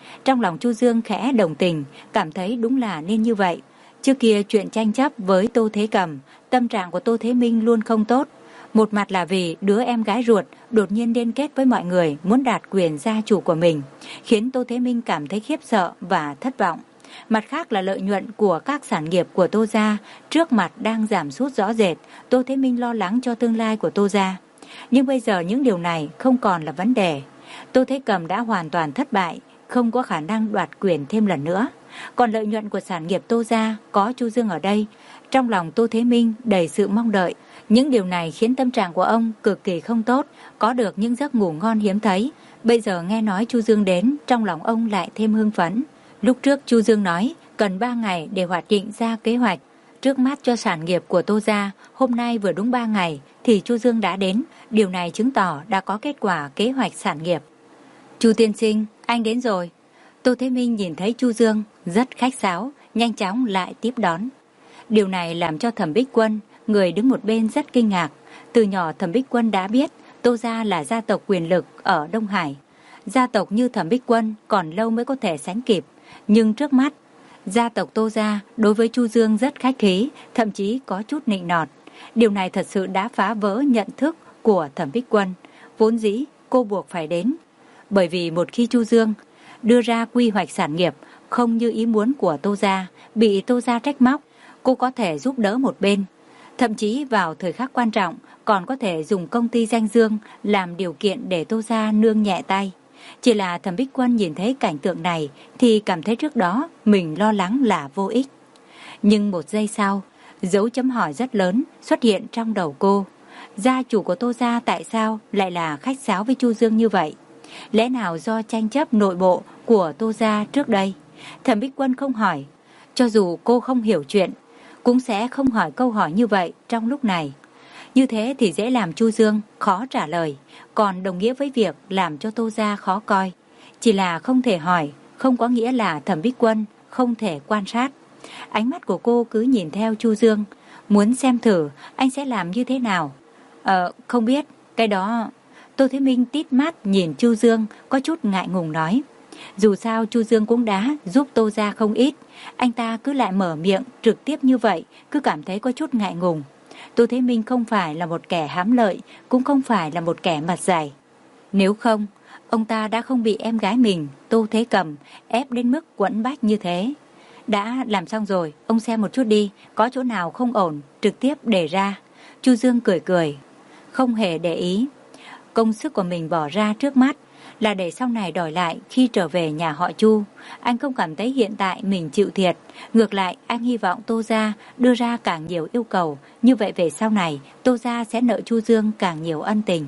Trong lòng Chu Dương khẽ đồng tình, cảm thấy đúng là nên như vậy. Trước kia chuyện tranh chấp với Tô Thế Cầm, tâm trạng của Tô Thế Minh luôn không tốt. Một mặt là vì đứa em gái ruột đột nhiên liên kết với mọi người muốn đạt quyền gia chủ của mình, khiến Tô Thế Minh cảm thấy khiếp sợ và thất vọng. Mặt khác là lợi nhuận của các sản nghiệp của Tô gia trước mặt đang giảm sút rõ rệt, Tô Thế Minh lo lắng cho tương lai của Tô gia. Nhưng bây giờ những điều này không còn là vấn đề. Tô Thế Cầm đã hoàn toàn thất bại, không có khả năng đoạt quyền thêm lần nữa. Còn lợi nhuận của sản nghiệp Tô gia có Chu Dương ở đây, trong lòng Tô Thế Minh đầy sự mong đợi. Những điều này khiến tâm trạng của ông cực kỳ không tốt, có được những giấc ngủ ngon hiếm thấy. Bây giờ nghe nói Chu Dương đến, trong lòng ông lại thêm hưng phấn. Lúc trước Chu Dương nói cần ba ngày để hoạch định ra kế hoạch trước mắt cho sản nghiệp của Tô gia. Hôm nay vừa đúng ba ngày thì Chu Dương đã đến, điều này chứng tỏ đã có kết quả kế hoạch sản nghiệp. Chu tiên sinh, anh đến rồi. Tô Thế Minh nhìn thấy Chu Dương rất khách sáo, nhanh chóng lại tiếp đón. Điều này làm cho Thẩm Bích Quân, người đứng một bên, rất kinh ngạc. Từ nhỏ Thẩm Bích Quân đã biết Tô gia là gia tộc quyền lực ở Đông Hải. Gia tộc như Thẩm Bích Quân còn lâu mới có thể sánh kịp, nhưng trước mắt gia tộc Tô gia đối với Chu Dương rất khách khí, thậm chí có chút nịnh nọt. Điều này thật sự đã phá vỡ nhận thức của Thẩm Bích Quân. Vốn dĩ cô buộc phải đến, bởi vì một khi Chu Dương đưa ra quy hoạch sản nghiệp không như ý muốn của Tô gia, bị Tô gia trách móc, cô có thể giúp đỡ một bên. Thậm chí vào thời khắc quan trọng còn có thể dùng công ty danh dương làm điều kiện để Tô gia nương nhẹ tay. Chỉ là Thẩm Bích Quân nhìn thấy cảnh tượng này thì cảm thấy trước đó mình lo lắng là vô ích. Nhưng một giây sau, dấu chấm hỏi rất lớn xuất hiện trong đầu cô. Gia chủ của Tô gia tại sao lại là khách sáo với Chu Dương như vậy? Lẽ nào do tranh chấp nội bộ của Tô gia trước đây? Thẩm Bích Quân không hỏi. Cho dù cô không hiểu chuyện, cũng sẽ không hỏi câu hỏi như vậy trong lúc này. Như thế thì dễ làm Chu Dương khó trả lời, còn đồng nghĩa với việc làm cho Tô gia khó coi. Chỉ là không thể hỏi, không có nghĩa là Thẩm Bích Quân không thể quan sát. Ánh mắt của cô cứ nhìn theo Chu Dương, muốn xem thử anh sẽ làm như thế nào. Ờ, không biết, cái đó... Tô Thế Minh tít mắt nhìn Chu Dương, có chút ngại ngùng nói. Dù sao Chu Dương cũng đã giúp Tô gia không ít, anh ta cứ lại mở miệng trực tiếp như vậy, cứ cảm thấy có chút ngại ngùng. Tô Thế Minh không phải là một kẻ hám lợi, cũng không phải là một kẻ mặt dày. Nếu không, ông ta đã không bị em gái mình, Tô Thế Cầm, ép đến mức quẫn bách như thế. Đã làm xong rồi, ông xem một chút đi, có chỗ nào không ổn, trực tiếp đề ra. Chu Dương cười cười, không hề để ý. Công sức của mình bỏ ra trước mắt là để sau này đòi lại khi trở về nhà họ Chu. Anh không cảm thấy hiện tại mình chịu thiệt. Ngược lại, anh hy vọng Tô gia đưa ra càng nhiều yêu cầu. Như vậy về sau này, Tô gia sẽ nợ Chu Dương càng nhiều ân tình.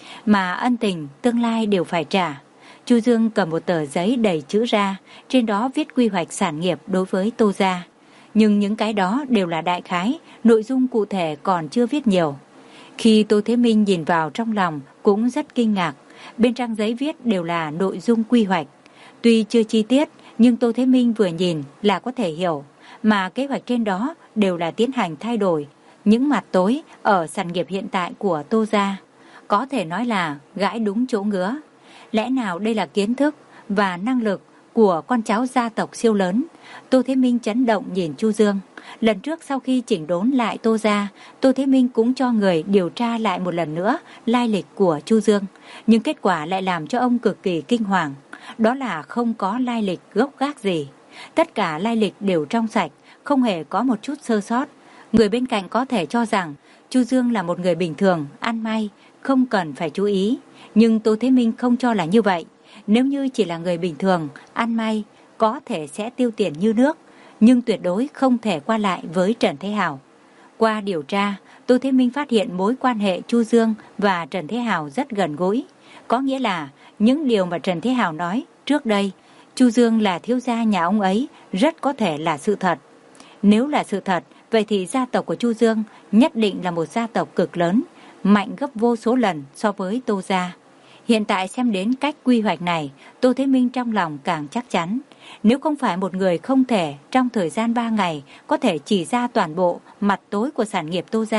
Mà ân tình, tương lai đều phải trả. Chu Dương cầm một tờ giấy đầy chữ ra, trên đó viết quy hoạch sản nghiệp đối với Tô gia. Nhưng những cái đó đều là đại khái, nội dung cụ thể còn chưa viết nhiều. Khi Tô Thế Minh nhìn vào trong lòng cũng rất kinh ngạc. Bên trang giấy viết đều là nội dung quy hoạch. Tuy chưa chi tiết, nhưng Tô Thế Minh vừa nhìn là có thể hiểu. Mà kế hoạch trên đó đều là tiến hành thay đổi những mặt tối ở sản nghiệp hiện tại của Tô gia. Có thể nói là gãi đúng chỗ ngứa. Lẽ nào đây là kiến thức và năng lực của con cháu gia tộc siêu lớn? Tô Thế Minh chấn động nhìn Chu Dương. Lần trước sau khi chỉnh đốn lại Tô gia, Tô Thế Minh cũng cho người điều tra lại một lần nữa lai lịch của Chu Dương. Nhưng kết quả lại làm cho ông cực kỳ kinh hoàng. Đó là không có lai lịch gốc gác gì. Tất cả lai lịch đều trong sạch, không hề có một chút sơ sót. Người bên cạnh có thể cho rằng Chu Dương là một người bình thường, ăn may, không cần phải chú ý. Nhưng Tô Thế Minh không cho là như vậy. Nếu như chỉ là người bình thường, ăn may, có thể sẽ tiêu tiền như nước, nhưng tuyệt đối không thể qua lại với Trần Thế Hào. Qua điều tra, Tô Thế Minh phát hiện mối quan hệ Chu Dương và Trần Thế Hào rất gần gũi. Có nghĩa là những điều mà Trần Thế Hào nói trước đây, Chu Dương là thiếu gia nhà ông ấy, rất có thể là sự thật. Nếu là sự thật, vậy thì gia tộc của Chu Dương nhất định là một gia tộc cực lớn, mạnh gấp vô số lần so với Tô gia. Hiện tại xem đến cách quy hoạch này, Tô Thế Minh trong lòng càng chắc chắn. Nếu không phải một người không thể trong thời gian ba ngày có thể chỉ ra toàn bộ mặt tối của sản nghiệp Tô gia,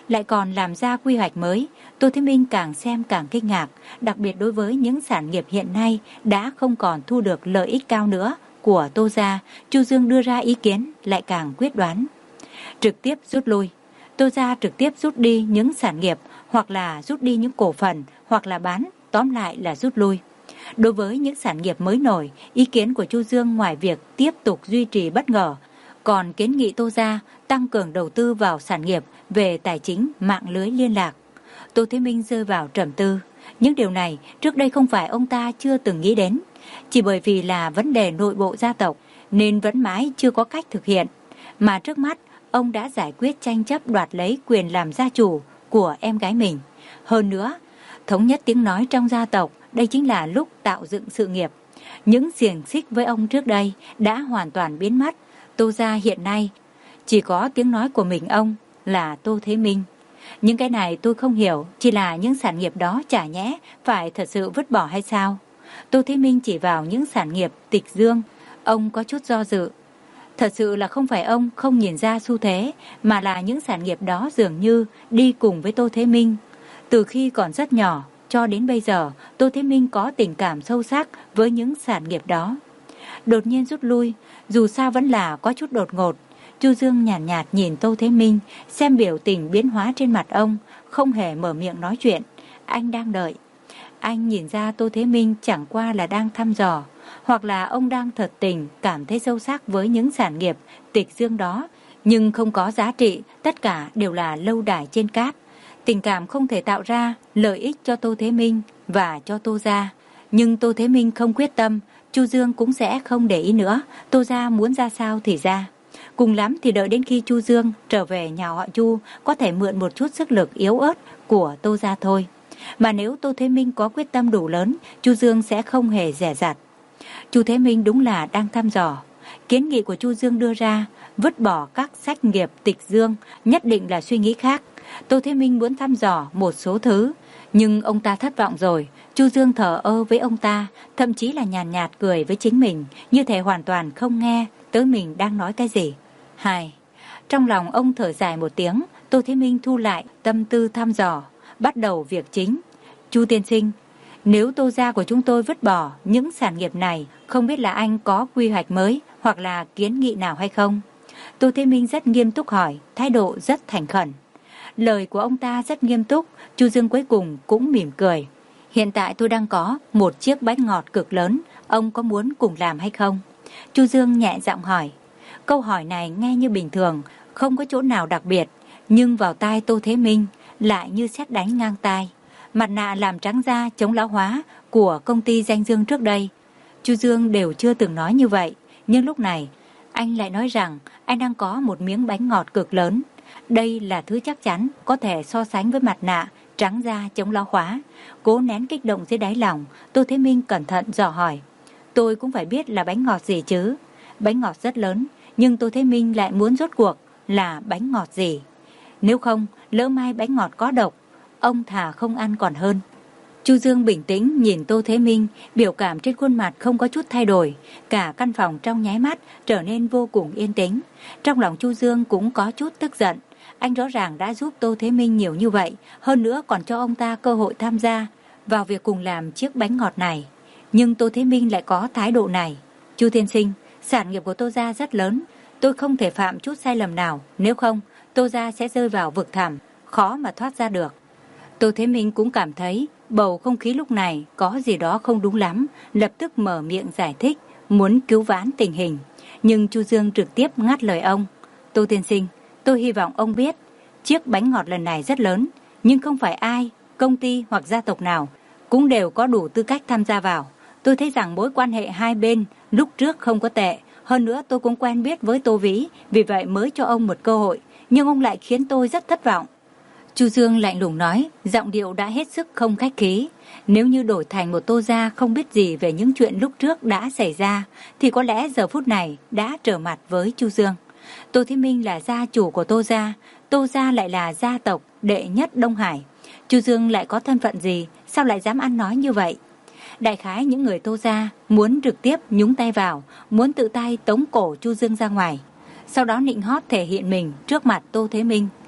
lại còn làm ra quy hoạch mới. Tô Thế Minh càng xem càng kinh ngạc, đặc biệt đối với những sản nghiệp hiện nay đã không còn thu được lợi ích cao nữa của Tô gia, Chu Dương đưa ra ý kiến lại càng quyết đoán. Trực tiếp rút lui. Tô gia trực tiếp rút đi những sản nghiệp, hoặc là rút đi những cổ phần, hoặc là bán, tóm lại là rút lui. Đối với những sản nghiệp mới nổi, ý kiến của Chu Dương ngoài việc tiếp tục duy trì bất ngờ, còn kiến nghị Tô gia tăng cường đầu tư vào sản nghiệp về tài chính, mạng lưới liên lạc. Tô Thế Minh rơi vào trầm tư. Những điều này trước đây không phải ông ta chưa từng nghĩ đến, chỉ bởi vì là vấn đề nội bộ gia tộc nên vẫn mãi chưa có cách thực hiện. Mà trước mắt ông đã giải quyết tranh chấp đoạt lấy quyền làm gia chủ của em gái mình. Hơn nữa, thống nhất tiếng nói trong gia tộc, đây chính là lúc tạo dựng sự nghiệp. Những xiềng xích với ông trước đây đã hoàn toàn biến mất. Tô gia hiện nay chỉ có tiếng nói của mình ông là Tô Thế Minh. Những cái này tôi không hiểu, chỉ là những sản nghiệp đó chả nhẽ phải thật sự vứt bỏ hay sao? Tô Thế Minh chỉ vào những sản nghiệp Tịch Dương, ông có chút do dự. Thật sự là không phải ông không nhìn ra xu thế, mà là những sản nghiệp đó dường như đi cùng với Tô Thế Minh. Từ khi còn rất nhỏ cho đến bây giờ, Tô Thế Minh có tình cảm sâu sắc với những sản nghiệp đó. Đột nhiên rút lui, dù sao vẫn là có chút đột ngột. Chu Dương nhàn nhạt, nhạt nhìn Tô Thế Minh, xem biểu tình biến hóa trên mặt ông, không hề mở miệng nói chuyện. Anh đang đợi. Anh nhìn ra Tô Thế Minh chẳng qua là đang thăm dò, hoặc là ông đang thật tình cảm thấy sâu sắc với những sản nghiệp Tịch Dương đó, nhưng không có giá trị, tất cả đều là lâu đài trên cát. Tình cảm không thể tạo ra lợi ích cho Tô Thế Minh và cho Tô gia. Nhưng Tô Thế Minh không quyết tâm, Chu Dương cũng sẽ không để ý nữa. Tô gia muốn ra sao thì ra. Cùng lắm thì đợi đến khi Chu Dương trở về nhà họ Chu, có thể mượn một chút sức lực yếu ớt của Tô gia thôi. Mà nếu Tô Thế Minh có quyết tâm đủ lớn, Chu Dương sẽ không hề dè dặt. Chu Thế Minh đúng là đang thăm dò. Kiến nghị của Chu Dương đưa ra, vứt bỏ các sách nghiệp Tịch Dương, nhất định là suy nghĩ khác. Tô Thế Minh muốn thăm dò một số thứ, nhưng ông ta thất vọng rồi. Chu Dương thờ ơ với ông ta, thậm chí là nhàn nhạt, nhạt cười với chính mình, như thể hoàn toàn không nghe tới mình đang nói cái gì. Hai. Trong lòng ông thở dài một tiếng, Tô Thế Minh thu lại tâm tư thăm dò, bắt đầu việc chính. Chu tiên sinh, nếu Tô gia của chúng tôi vứt bỏ những sản nghiệp này, không biết là anh có quy hoạch mới hoặc là kiến nghị nào hay không? Tô Thế Minh rất nghiêm túc hỏi, thái độ rất thành khẩn. Lời của ông ta rất nghiêm túc, Chu Dương cuối cùng cũng mỉm cười. Hiện tại tôi đang có một chiếc bánh ngọt cực lớn, ông có muốn cùng làm hay không? Chu Dương nhẹ giọng hỏi. Câu hỏi này nghe như bình thường, không có chỗ nào đặc biệt, nhưng vào tai Tô Thế Minh lại như sét đánh ngang tai. Mặt nạ làm trắng da chống lão hóa của công ty danh Dương trước đây, Chu Dương đều chưa từng nói như vậy, nhưng lúc này anh lại nói rằng anh đang có một miếng bánh ngọt cực lớn. Đây là thứ chắc chắn có thể so sánh với mặt nạ trắng da chống lão hóa. Cố nén kích động dưới đáy lòng, Tô Thế Minh cẩn thận dò hỏi. Tôi cũng phải biết là bánh ngọt gì chứ? Bánh ngọt rất lớn, nhưng Tô Thế Minh lại muốn rốt cuộc là bánh ngọt gì. Nếu không, lỡ mai bánh ngọt có độc, ông thà không ăn còn hơn. Chu Dương bình tĩnh nhìn Tô Thế Minh, biểu cảm trên khuôn mặt không có chút thay đổi. Cả căn phòng trong nháy mắt trở nên vô cùng yên tĩnh. Trong lòng Chu Dương cũng có chút tức giận. Anh rõ ràng đã giúp Tô Thế Minh nhiều như vậy, hơn nữa còn cho ông ta cơ hội tham gia vào việc cùng làm chiếc bánh ngọt này. Nhưng Tô Thế Minh lại có thái độ này. Chu tiên sinh, sản nghiệp của Tô gia rất lớn, tôi không thể phạm chút sai lầm nào, nếu không Tô gia sẽ rơi vào vực thẳm, khó mà thoát ra được. Tô Thế Minh cũng cảm thấy bầu không khí lúc này có gì đó không đúng lắm, lập tức mở miệng giải thích, muốn cứu vãn tình hình. Nhưng Chu Dương trực tiếp ngắt lời ông. Tô tiên sinh, tôi hy vọng ông biết, chiếc bánh ngọt lần này rất lớn, nhưng không phải ai, công ty hoặc gia tộc nào cũng đều có đủ tư cách tham gia vào. Tôi thấy rằng mối quan hệ hai bên lúc trước không có tệ, hơn nữa tôi cũng quen biết với Tô Vĩ, vì vậy mới cho ông một cơ hội, nhưng ông lại khiến tôi rất thất vọng. Chu Dương lạnh lùng nói, giọng điệu đã hết sức không khách khí. Nếu như đổi thành một Tô gia không biết gì về những chuyện lúc trước đã xảy ra, thì có lẽ giờ phút này đã trở mặt với Chu Dương. Tô Thế Minh là gia chủ của Tô gia, Tô gia lại là gia tộc đệ nhất Đông Hải. Chu Dương lại có thân phận gì, sao lại dám ăn nói như vậy? Đại khái những người Tô gia muốn trực tiếp nhúng tay vào, muốn tự tay tống cổ Chu Dương ra ngoài, sau đó nịnh hót thể hiện mình trước mặt Tô Thế Minh.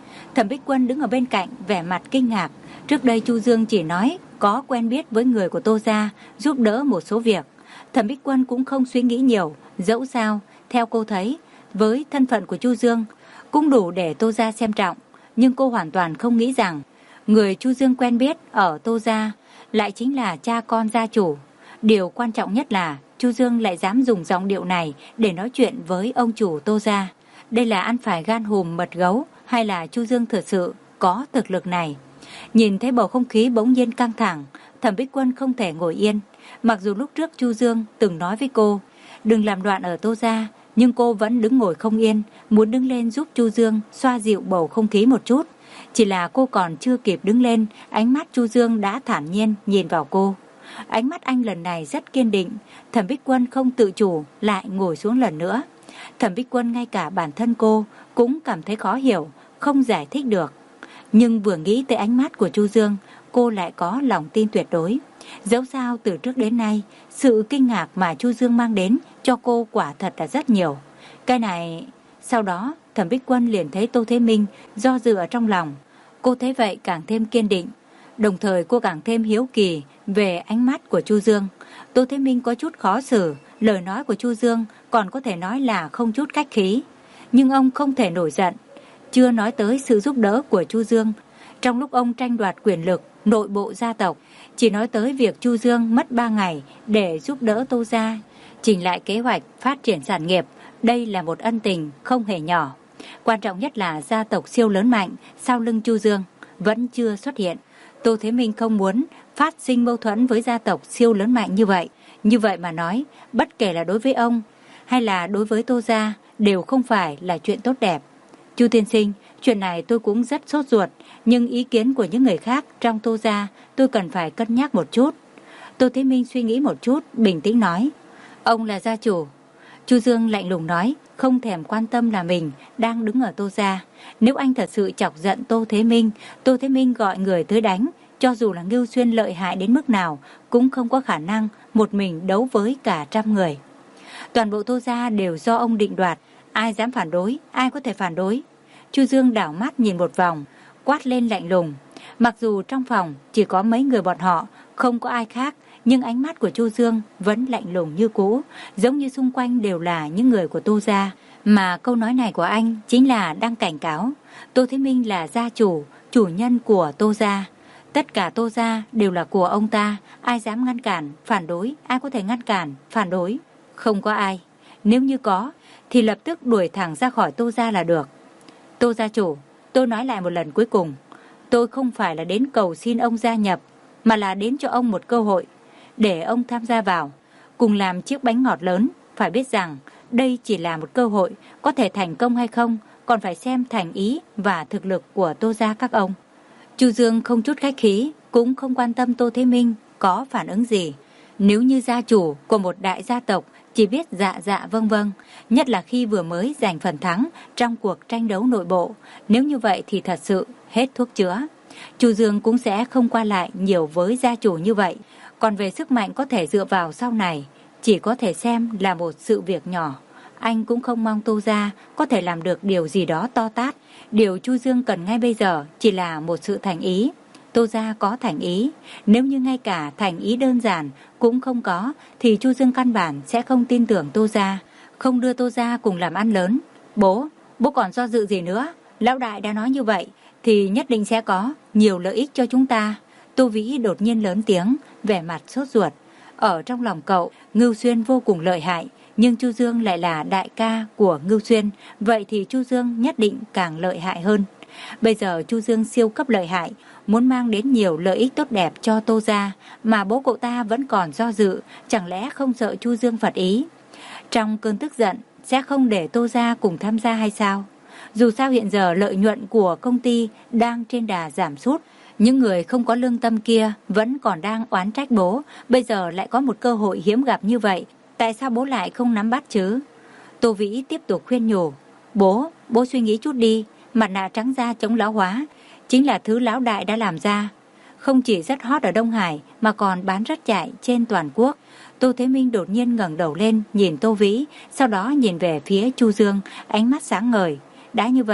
Thẩm Bích Quân đứng ở bên cạnh vẻ mặt kinh ngạc. Trước đây Chu Dương chỉ nói có quen biết với người của Tô gia, giúp đỡ một số việc. Thẩm Bích Quân cũng không suy nghĩ nhiều, dẫu sao, theo cô thấy, với thân phận của Chu Dương, cũng đủ để Tô gia xem trọng. Nhưng cô hoàn toàn không nghĩ rằng, người Chu Dương quen biết ở Tô gia lại chính là cha con gia chủ. Điều quan trọng nhất là Chu Dương lại dám dùng giọng điệu này để nói chuyện với ông chủ Tô gia. Đây là ăn phải gan hùm mật gấu hay là Chu Dương thực sự có thực lực này? Nhìn thấy bầu không khí bỗng nhiên căng thẳng, Thẩm Bích Quân không thể ngồi yên. Mặc dù lúc trước Chu Dương từng nói với cô đừng làm loạn ở Tô gia, nhưng cô vẫn đứng ngồi không yên, muốn đứng lên giúp Chu Dương xoa dịu bầu không khí một chút. Chỉ là cô còn chưa kịp đứng lên, ánh mắt Chu Dương đã thản nhiên nhìn vào cô. Ánh mắt anh lần này rất kiên định. Thẩm Bích Quân không tự chủ lại ngồi xuống lần nữa. Thẩm Bích Quân ngay cả bản thân cô cũng cảm thấy khó hiểu, không giải thích được. Nhưng vừa nghĩ tới ánh mắt của Chu Dương, cô lại có lòng tin tuyệt đối. Dẫu sao từ trước đến nay, sự kinh ngạc mà Chu Dương mang đến cho cô quả thật là rất nhiều. Cái này... Sau đó, Thẩm Bích Quân liền thấy Tô Thế Minh do dự ở trong lòng. Cô thấy vậy càng thêm kiên định. Đồng thời cô càng thêm hiếu kỳ về ánh mắt của Chu Dương. Tô Thế Minh có chút khó xử, lời nói của Chu Dương còn có thể nói là không chút khách khí. Nhưng ông không thể nổi giận. Chưa nói tới sự giúp đỡ của Chu Dương trong lúc ông tranh đoạt quyền lực nội bộ gia tộc, chỉ nói tới việc Chu Dương mất ba ngày để giúp đỡ Tô gia chỉnh lại kế hoạch phát triển sản nghiệp. Đây là một ân tình không hề nhỏ. Quan trọng nhất là gia tộc siêu lớn mạnh sau lưng Chu Dương vẫn chưa xuất hiện. Tô Thế Minh không muốn phát sinh mâu thuẫn với gia tộc siêu lớn mạnh như vậy. Như vậy mà nói, bất kể là đối với ông hay là đối với Tô gia đều không phải là chuyện tốt đẹp. Chu tiên sinh, chuyện này tôi cũng rất sốt ruột, nhưng ý kiến của những người khác trong Tô gia tôi cần phải cân nhắc một chút. Tô Thế Minh suy nghĩ một chút, bình tĩnh nói. Ông là gia chủ. Chu Dương lạnh lùng nói, không thèm quan tâm là mình đang đứng ở Tô gia. Nếu anh thật sự chọc giận Tô Thế Minh, Tô Thế Minh gọi người tới đánh, cho dù là Ngưu Xuyên lợi hại đến mức nào, cũng không có khả năng một mình đấu với cả trăm người. Toàn bộ Tô gia đều do ông định đoạt, ai dám phản đối, ai có thể phản đối. Chu Dương đảo mắt nhìn một vòng, quát lên lạnh lùng. Mặc dù trong phòng chỉ có mấy người bọn họ, không có ai khác, nhưng ánh mắt của Chu Dương vẫn lạnh lùng như cũ, giống như xung quanh đều là những người của Tô gia. Mà câu nói này của anh chính là đang cảnh cáo Tô Thế Minh là gia chủ, chủ nhân của Tô gia. Tất cả Tô gia đều là của ông ta, ai dám ngăn cản, phản đối, ai có thể ngăn cản, phản đối? Không có ai. Nếu như có, thì lập tức đuổi thẳng ra khỏi Tô gia là được. Tô gia chủ, tôi nói lại một lần cuối cùng, tôi không phải là đến cầu xin ông gia nhập, mà là đến cho ông một cơ hội, để ông tham gia vào, cùng làm chiếc bánh ngọt lớn. Phải biết rằng, đây chỉ là một cơ hội, có thể thành công hay không, còn phải xem thành ý và thực lực của Tô gia các ông. Chu Dương không chút khách khí, cũng không quan tâm Tô Thế Minh có phản ứng gì. Nếu như gia chủ của một đại gia tộc chỉ biết dạ dạ vâng vâng, nhất là khi vừa mới giành phần thắng trong cuộc tranh đấu nội bộ, nếu như vậy thì thật sự hết thuốc chữa. Chu Dương cũng sẽ không qua lại nhiều với gia chủ như vậy. Còn về sức mạnh có thể dựa vào sau này, chỉ có thể xem là một sự việc nhỏ. Anh cũng không mong Tô gia có thể làm được điều gì đó to tát. Điều Chu Dương cần ngay bây giờ chỉ là một sự thành ý. Tô gia có thành ý, nếu như ngay cả thành ý đơn giản cũng không có, thì Chu Dương căn bản sẽ không tin tưởng Tô gia, không đưa Tô gia cùng làm ăn lớn. Bố, bố còn do dự gì nữa? Lão đại đã nói như vậy, thì nhất định sẽ có nhiều lợi ích cho chúng ta. Tô Vĩ đột nhiên lớn tiếng, vẻ mặt sốt ruột. Ở trong lòng cậu, Ngưu Xuyên vô cùng lợi hại, nhưng Chu Dương lại là đại ca của Ngưu Xuyên, vậy thì Chu Dương nhất định càng lợi hại hơn. Bây giờ Chu Dương siêu cấp lợi hại, muốn mang đến nhiều lợi ích tốt đẹp cho Tô gia, mà bố cậu ta vẫn còn do dự, chẳng lẽ không sợ Chu Dương phật ý? Trong cơn tức giận, sẽ không để Tô gia cùng tham gia hay sao? Dù sao hiện giờ lợi nhuận của công ty đang trên đà giảm sút, những người không có lương tâm kia vẫn còn đang oán trách bố, bây giờ lại có một cơ hội hiếm gặp như vậy, tại sao bố lại không nắm bắt chứ? Tô Vĩ tiếp tục khuyên nhủ, bố, bố suy nghĩ chút đi, mặt nạ trắng da chống lão hóa chính là thứ lão đại đã làm ra, không chỉ rất hot ở Đông Hải mà còn bán rất chạy trên toàn quốc. Tô Thế Minh đột nhiên ngẩng đầu lên nhìn Tô Vĩ, sau đó nhìn về phía Chu Dương, ánh mắt sáng ngời. Đã như vậy,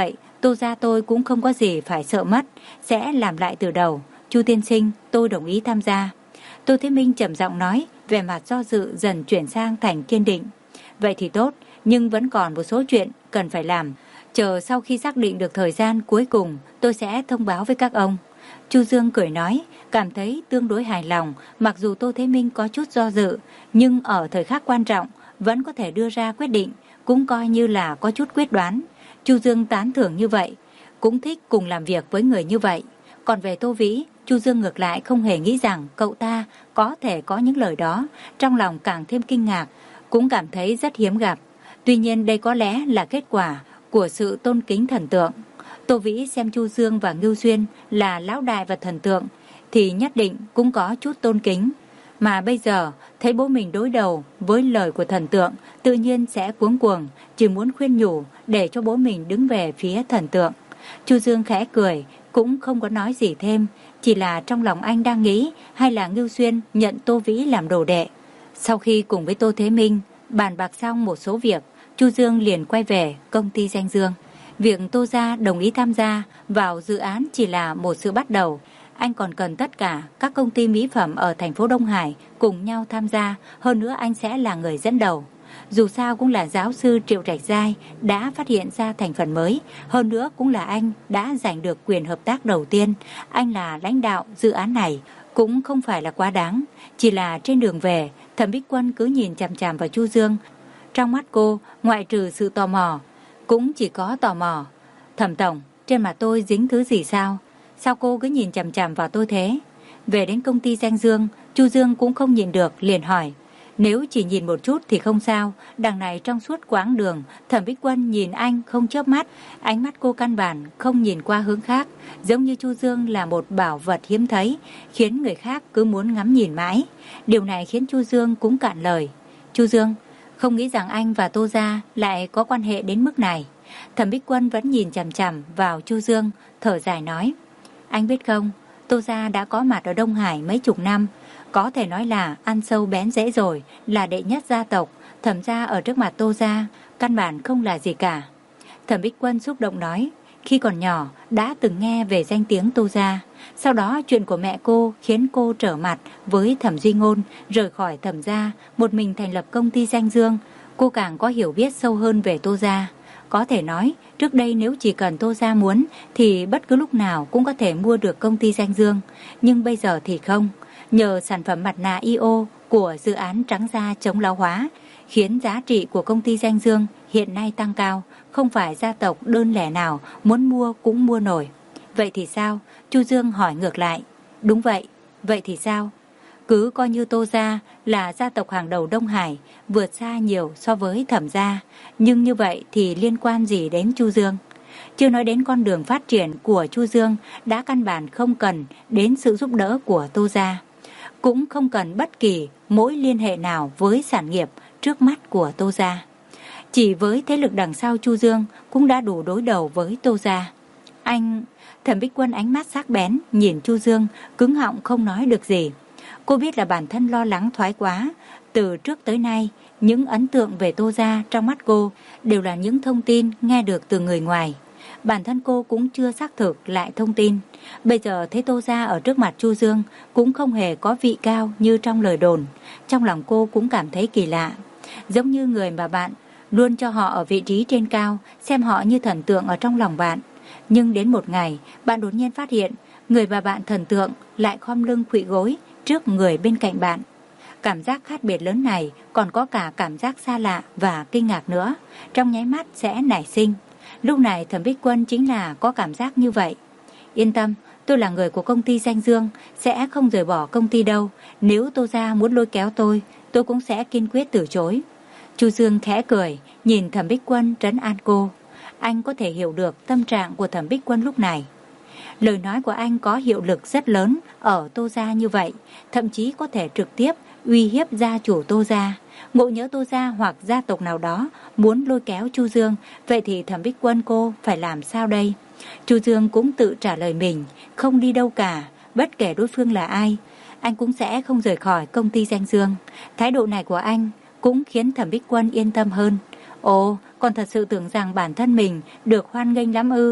Tô gia tôi cũng không có gì phải sợ mất, sẽ làm lại từ đầu. Chu tiên sinh, tôi đồng ý tham gia. Tô Thế Minh trầm giọng nói, vẻ mặt do dự dần chuyển sang thành kiên định. Vậy thì tốt, nhưng vẫn còn một số chuyện cần phải làm. Chờ sau khi xác định được thời gian cuối cùng, tôi sẽ thông báo với các ông. Chu Dương cười nói, cảm thấy tương đối hài lòng, mặc dù Tô Thế Minh có chút do dự, nhưng ở thời khắc quan trọng vẫn có thể đưa ra quyết định, cũng coi như là có chút quyết đoán. Chu Dương tán thưởng như vậy, cũng thích cùng làm việc với người như vậy. Còn về Tô Vĩ, Chu Dương ngược lại không hề nghĩ rằng cậu ta có thể có những lời đó, trong lòng càng thêm kinh ngạc, cũng cảm thấy rất hiếm gặp. Tuy nhiên đây có lẽ là kết quả của sự tôn kính thần tượng. Tô Vĩ xem Chu Dương và Ngưu Xuyên là lão đại và thần tượng thì nhất định cũng có chút tôn kính. Mà bây giờ thấy bố mình đối đầu với lời của thần tượng, tự nhiên sẽ cuống cuồng, chỉ muốn khuyên nhủ để cho bố mình đứng về phía thần tượng. Chu Dương khẽ cười, cũng không có nói gì thêm, chỉ là trong lòng anh đang nghĩ hay là Ngưu Xuyên nhận Tô Vĩ làm đồ đệ. Sau khi cùng với Tô Thế Minh bàn bạc xong một số việc, Chu Dương liền quay về công ty Danh Dương. Việc Tô gia đồng ý tham gia vào dự án chỉ là một sự bắt đầu. Anh còn cần tất cả các công ty mỹ phẩm ở thành phố Đông Hải cùng nhau tham gia, hơn nữa anh sẽ là người dẫn đầu. Dù sao cũng là giáo sư Triệu Trạch Giai đã phát hiện ra thành phần mới, hơn nữa cũng là anh đã giành được quyền hợp tác đầu tiên. Anh là lãnh đạo dự án này, cũng không phải là quá đáng. Chỉ là trên đường về, Thẩm Bích Quân cứ nhìn chằm chằm vào Chu Dương. Trong mắt cô, ngoại trừ sự tò mò, cũng chỉ có tò mò. Thẩm tổng, trên mặt tôi dính thứ gì sao? Sao cô cứ nhìn chằm chằm vào tôi thế? Về đến công ty Danh Dương, Chu Dương cũng không nhìn được, liền hỏi. Nếu chỉ nhìn một chút thì không sao. Đằng này trong suốt quãng đường, Thẩm Bích Quân nhìn anh không chớp mắt. Ánh mắt cô căn bản không nhìn qua hướng khác, giống như Chu Dương là một bảo vật hiếm thấy, khiến người khác cứ muốn ngắm nhìn mãi. Điều này khiến Chu Dương cũng cạn lời. Chu Dương, không nghĩ rằng anh và Tô gia lại có quan hệ đến mức này. Thẩm Bích Quân vẫn nhìn chằm chằm vào Chu Dương, thở dài nói. Anh biết không, Tô gia đã có mặt ở Đông Hải mấy chục năm, có thể nói là ăn sâu bén rễ rồi, là đệ nhất gia tộc. Thẩm gia ở trước mặt Tô gia căn bản không là gì cả. Thẩm Bích Quân xúc động nói, khi còn nhỏ đã từng nghe về danh tiếng Tô gia. Sau đó chuyện của mẹ cô khiến cô trở mặt với Thẩm Duy Ngôn, rời khỏi Thẩm gia, một mình thành lập công ty Danh Dương. Cô càng có hiểu biết sâu hơn về Tô gia. Có thể nói, trước đây nếu chỉ cần Tô gia muốn thì bất cứ lúc nào cũng có thể mua được công ty Danh Dương. Nhưng bây giờ thì không. Nhờ sản phẩm mặt nạ i ô của dự án trắng da chống lão hóa, khiến giá trị của công ty Danh Dương hiện nay tăng cao, không phải gia tộc đơn lẻ nào muốn mua cũng mua nổi. Vậy thì sao? Chu Dương hỏi ngược lại. Đúng vậy, vậy thì sao? Cứ coi như Tô gia là gia tộc hàng đầu Đông Hải, vượt xa nhiều so với Thẩm gia, nhưng như vậy thì liên quan gì đến Chu Dương? Chưa nói đến con đường phát triển của Chu Dương đã căn bản không cần đến sự giúp đỡ của Tô gia, cũng không cần bất kỳ mối liên hệ nào với sản nghiệp trước mắt của Tô gia. Chỉ với thế lực đằng sau Chu Dương cũng đã đủ đối đầu với Tô gia. Anh... Thẩm Bích Quân ánh mắt sắc bén nhìn Chu Dương, cứng họng không nói được gì. Cô biết là bản thân lo lắng thoái quá. Từ trước tới nay, những ấn tượng về Tô gia trong mắt cô đều là những thông tin nghe được từ người ngoài. Bản thân cô cũng chưa xác thực lại thông tin. Bây giờ thấy Tô gia ở trước mặt Chu Dương cũng không hề có vị cao như trong lời đồn. Trong lòng cô cũng cảm thấy kỳ lạ. Giống như người mà bạn luôn cho họ ở vị trí trên cao, xem họ như thần tượng ở trong lòng bạn. Nhưng đến một ngày, bạn đột nhiên phát hiện người mà bạn thần tượng lại khom lưng khuỵu gối trước người bên cạnh bạn. Cảm giác khác biệt lớn này còn có cả cảm giác xa lạ và kinh ngạc nữa, trong nháy mắt sẽ nảy sinh. Lúc này Thẩm Bích Quân chính là có cảm giác như vậy. Yên tâm, tôi là người của công ty Danh Dương, sẽ không rời bỏ công ty đâu. Nếu Tô gia muốn lôi kéo tôi, tôi cũng sẽ kiên quyết từ chối. Chu Dương khẽ cười, nhìn Thẩm Bích Quân trấn an cô. Anh có thể hiểu được tâm trạng của Thẩm Bích Quân lúc này. Lời nói của anh có hiệu lực rất lớn ở Tô gia như vậy, thậm chí có thể trực tiếp uy hiếp gia chủ Tô gia. Ngộ nhỡ Tô gia hoặc gia tộc nào đó muốn lôi kéo Chu Dương, vậy thì Thẩm Bích Quân cô phải làm sao đây? Chu Dương cũng tự trả lời mình, không đi đâu cả, bất kể đối phương là ai, anh cũng sẽ không rời khỏi công ty Danh Dương. Thái độ này của anh cũng khiến Thẩm Bích Quân yên tâm hơn. Ồ, còn thật sự tưởng rằng bản thân mình được hoan nghênh lắm ư?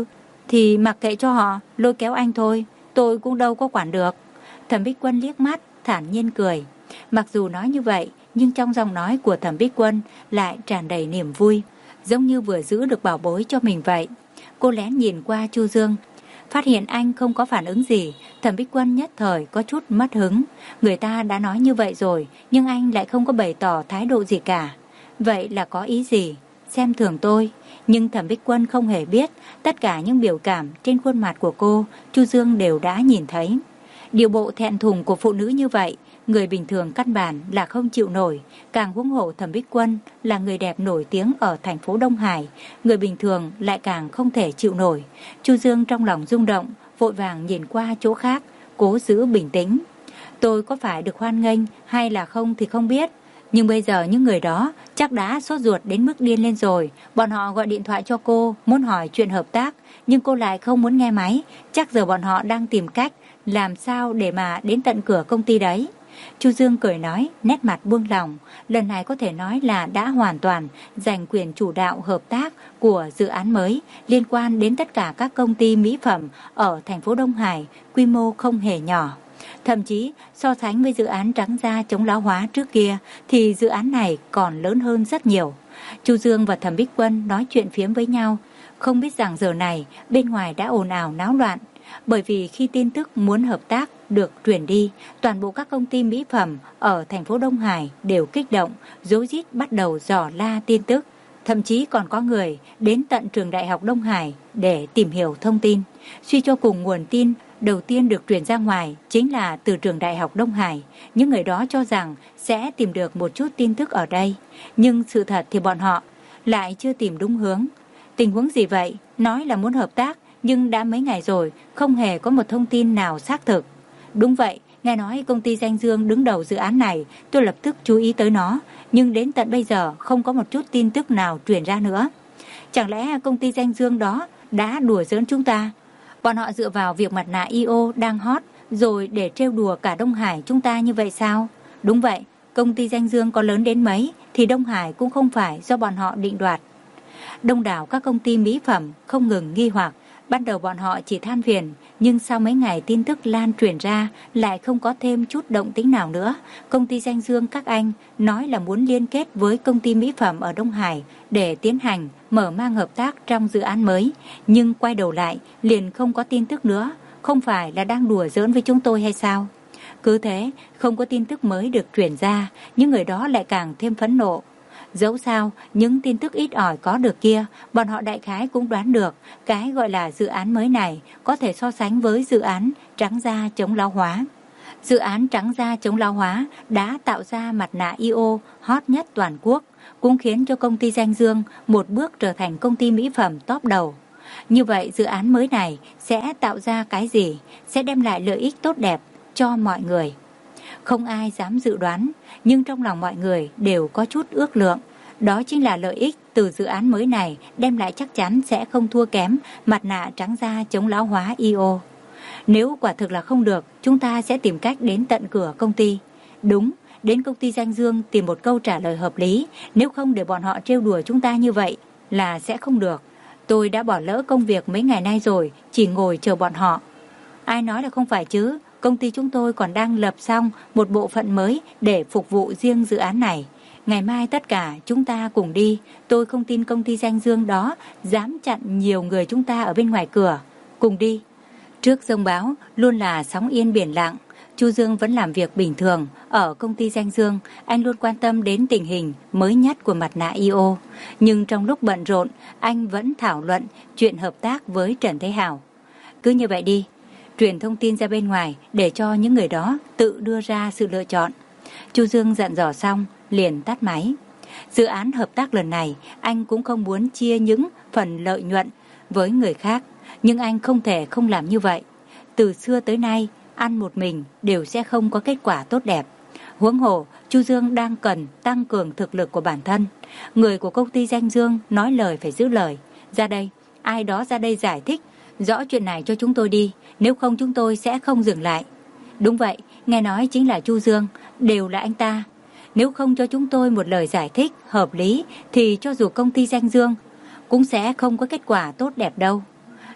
Thì mặc kệ cho họ lôi kéo anh thôi, tôi cũng đâu có quản được. Thẩm Bích Quân liếc mắt, thản nhiên cười. Mặc dù nói như vậy, nhưng trong giọng nói của Thẩm Bích Quân lại tràn đầy niềm vui, giống như vừa giữ được bảo bối cho mình vậy. Cô lén nhìn qua Chu Dương, phát hiện anh không có phản ứng gì. Thẩm Bích Quân nhất thời có chút mất hứng. Người ta đã nói như vậy rồi, nhưng anh lại không có bày tỏ thái độ gì cả. Vậy là có ý gì? Xem thường tôi. Nhưng Thẩm Bích Quân không hề biết, tất cả những biểu cảm trên khuôn mặt của cô, Chu Dương đều đã nhìn thấy. Điều bộ thẹn thùng của phụ nữ như vậy, người bình thường căn bản là không chịu nổi. Càng huống hộ Thẩm Bích Quân là người đẹp nổi tiếng ở thành phố Đông Hải, người bình thường lại càng không thể chịu nổi. Chu Dương trong lòng rung động, vội vàng nhìn qua chỗ khác, cố giữ bình tĩnh. Tôi có phải được hoan nghênh hay là không thì không biết, nhưng bây giờ những người đó chắc đã sốt ruột đến mức điên lên rồi. Bọn họ gọi điện thoại cho cô, muốn hỏi chuyện hợp tác, nhưng cô lại không muốn nghe máy. Chắc giờ bọn họ đang tìm cách làm sao để mà đến tận cửa công ty đấy. Chu Dương cười nói, nét mặt buông lỏng. Lần này có thể nói là đã hoàn toàn giành quyền chủ đạo hợp tác của dự án mới, liên quan đến tất cả các công ty mỹ phẩm ở thành phố Đông Hải, quy mô không hề nhỏ. Thậm chí so sánh với dự án trắng da chống lão hóa trước kia thì dự án này còn lớn hơn rất nhiều. Chu Dương và Thẩm Bích Quân nói chuyện phiếm với nhau, không biết rằng giờ này bên ngoài đã ồn ào náo loạn. Bởi vì khi tin tức muốn hợp tác được truyền đi, toàn bộ các công ty mỹ phẩm ở thành phố Đông Hải đều kích động, rối rít bắt đầu dò la tin tức. Thậm chí còn có người đến tận trường Đại học Đông Hải để tìm hiểu thông tin. Suy cho cùng, nguồn tin đầu tiên được truyền ra ngoài chính là từ trường Đại học Đông Hải. Những người đó cho rằng sẽ tìm được một chút tin tức ở đây, nhưng sự thật thì bọn họ lại chưa tìm đúng hướng. Tình huống gì vậy? Nói là muốn hợp tác, nhưng đã mấy ngày rồi không hề có một thông tin nào xác thực. Đúng vậy, nghe nói công ty Danh Dương đứng đầu dự án này, tôi lập tức chú ý tới nó, nhưng đến tận bây giờ không có một chút tin tức nào truyền ra nữa. Chẳng lẽ công ty Danh Dương đó đã đùa giỡn chúng ta? Bọn họ dựa vào việc mặt nạ i ô đang hot rồi để trêu đùa cả Đông Hải chúng ta như vậy sao? Đúng vậy, công ty Danh Dương có lớn đến mấy thì Đông Hải cũng không phải do bọn họ định đoạt. Đông đảo các công ty mỹ phẩm không ngừng nghi hoặc. Ban đầu bọn họ chỉ than phiền, nhưng sau mấy ngày tin tức lan truyền ra lại không có thêm chút động tĩnh nào nữa. Công ty Danh Dương các anh nói là muốn liên kết với công ty mỹ phẩm ở Đông Hải để tiến hành mở mang hợp tác trong dự án mới, nhưng quay đầu lại liền không có tin tức nữa. Không phải là đang đùa giỡn với chúng tôi hay sao? Cứ thế, không có tin tức mới được truyền ra, những người đó lại càng thêm phẫn nộ. Dẫu sao, những tin tức ít ỏi có được kia, bọn họ đại khái cũng đoán được cái gọi là dự án mới này có thể so sánh với dự án trắng da chống lão hóa. Dự án trắng da chống lão hóa đã tạo ra mặt nạ i ô hot nhất toàn quốc, cũng khiến cho công ty Danh Dương một bước trở thành công ty mỹ phẩm top đầu. Như vậy dự án mới này sẽ tạo ra cái gì? Sẽ đem lại lợi ích tốt đẹp cho mọi người. Không ai dám dự đoán, nhưng trong lòng mọi người đều có chút ước lượng. Đó chính là lợi ích từ dự án mới này đem lại chắc chắn sẽ không thua kém mặt nạ trắng da chống lão hóa i ô. Nếu quả thực là không được, chúng ta sẽ tìm cách đến tận cửa công ty. Đúng, đến công ty Danh Dương tìm một câu trả lời hợp lý, nếu không để bọn họ trêu đùa chúng ta như vậy là sẽ không được. Tôi đã bỏ lỡ công việc mấy ngày nay rồi, chỉ ngồi chờ bọn họ. Ai nói là không phải chứ? Công ty chúng tôi còn đang lập xong một bộ phận mới để phục vụ riêng dự án này. Ngày mai tất cả chúng ta cùng đi. Tôi không tin công ty Danh Dương đó dám chặn nhiều người chúng ta ở bên ngoài cửa. Cùng đi. Trước giông báo luôn là sóng yên biển lặng. Chu Dương vẫn làm việc bình thường. Ở công ty Danh Dương, anh luôn quan tâm đến tình hình mới nhất của mặt nạ i ô. Nhưng trong lúc bận rộn, anh vẫn thảo luận chuyện hợp tác với Trần Thế Hào. Cứ như vậy đi, truyền thông tin ra bên ngoài để cho những người đó tự đưa ra sự lựa chọn. Chu Dương dặn dò xong, liền tắt máy. Dự án hợp tác lần này, anh cũng không muốn chia những phần lợi nhuận với người khác, nhưng anh không thể không làm như vậy. Từ xưa tới nay, ăn một mình đều sẽ không có kết quả tốt đẹp. Huống hồ, Chu Dương đang cần tăng cường thực lực của bản thân. Người của công ty Danh Dương nói lời phải giữ lời. Ra đây, ai đó ra đây giải thích rõ chuyện này cho chúng tôi đi, nếu không chúng tôi sẽ không dừng lại. Đúng vậy, nghe nói chính là Chu Dương, đều là anh ta. Nếu không cho chúng tôi một lời giải thích hợp lý thì cho dù công ty Danh Dương cũng sẽ không có kết quả tốt đẹp đâu.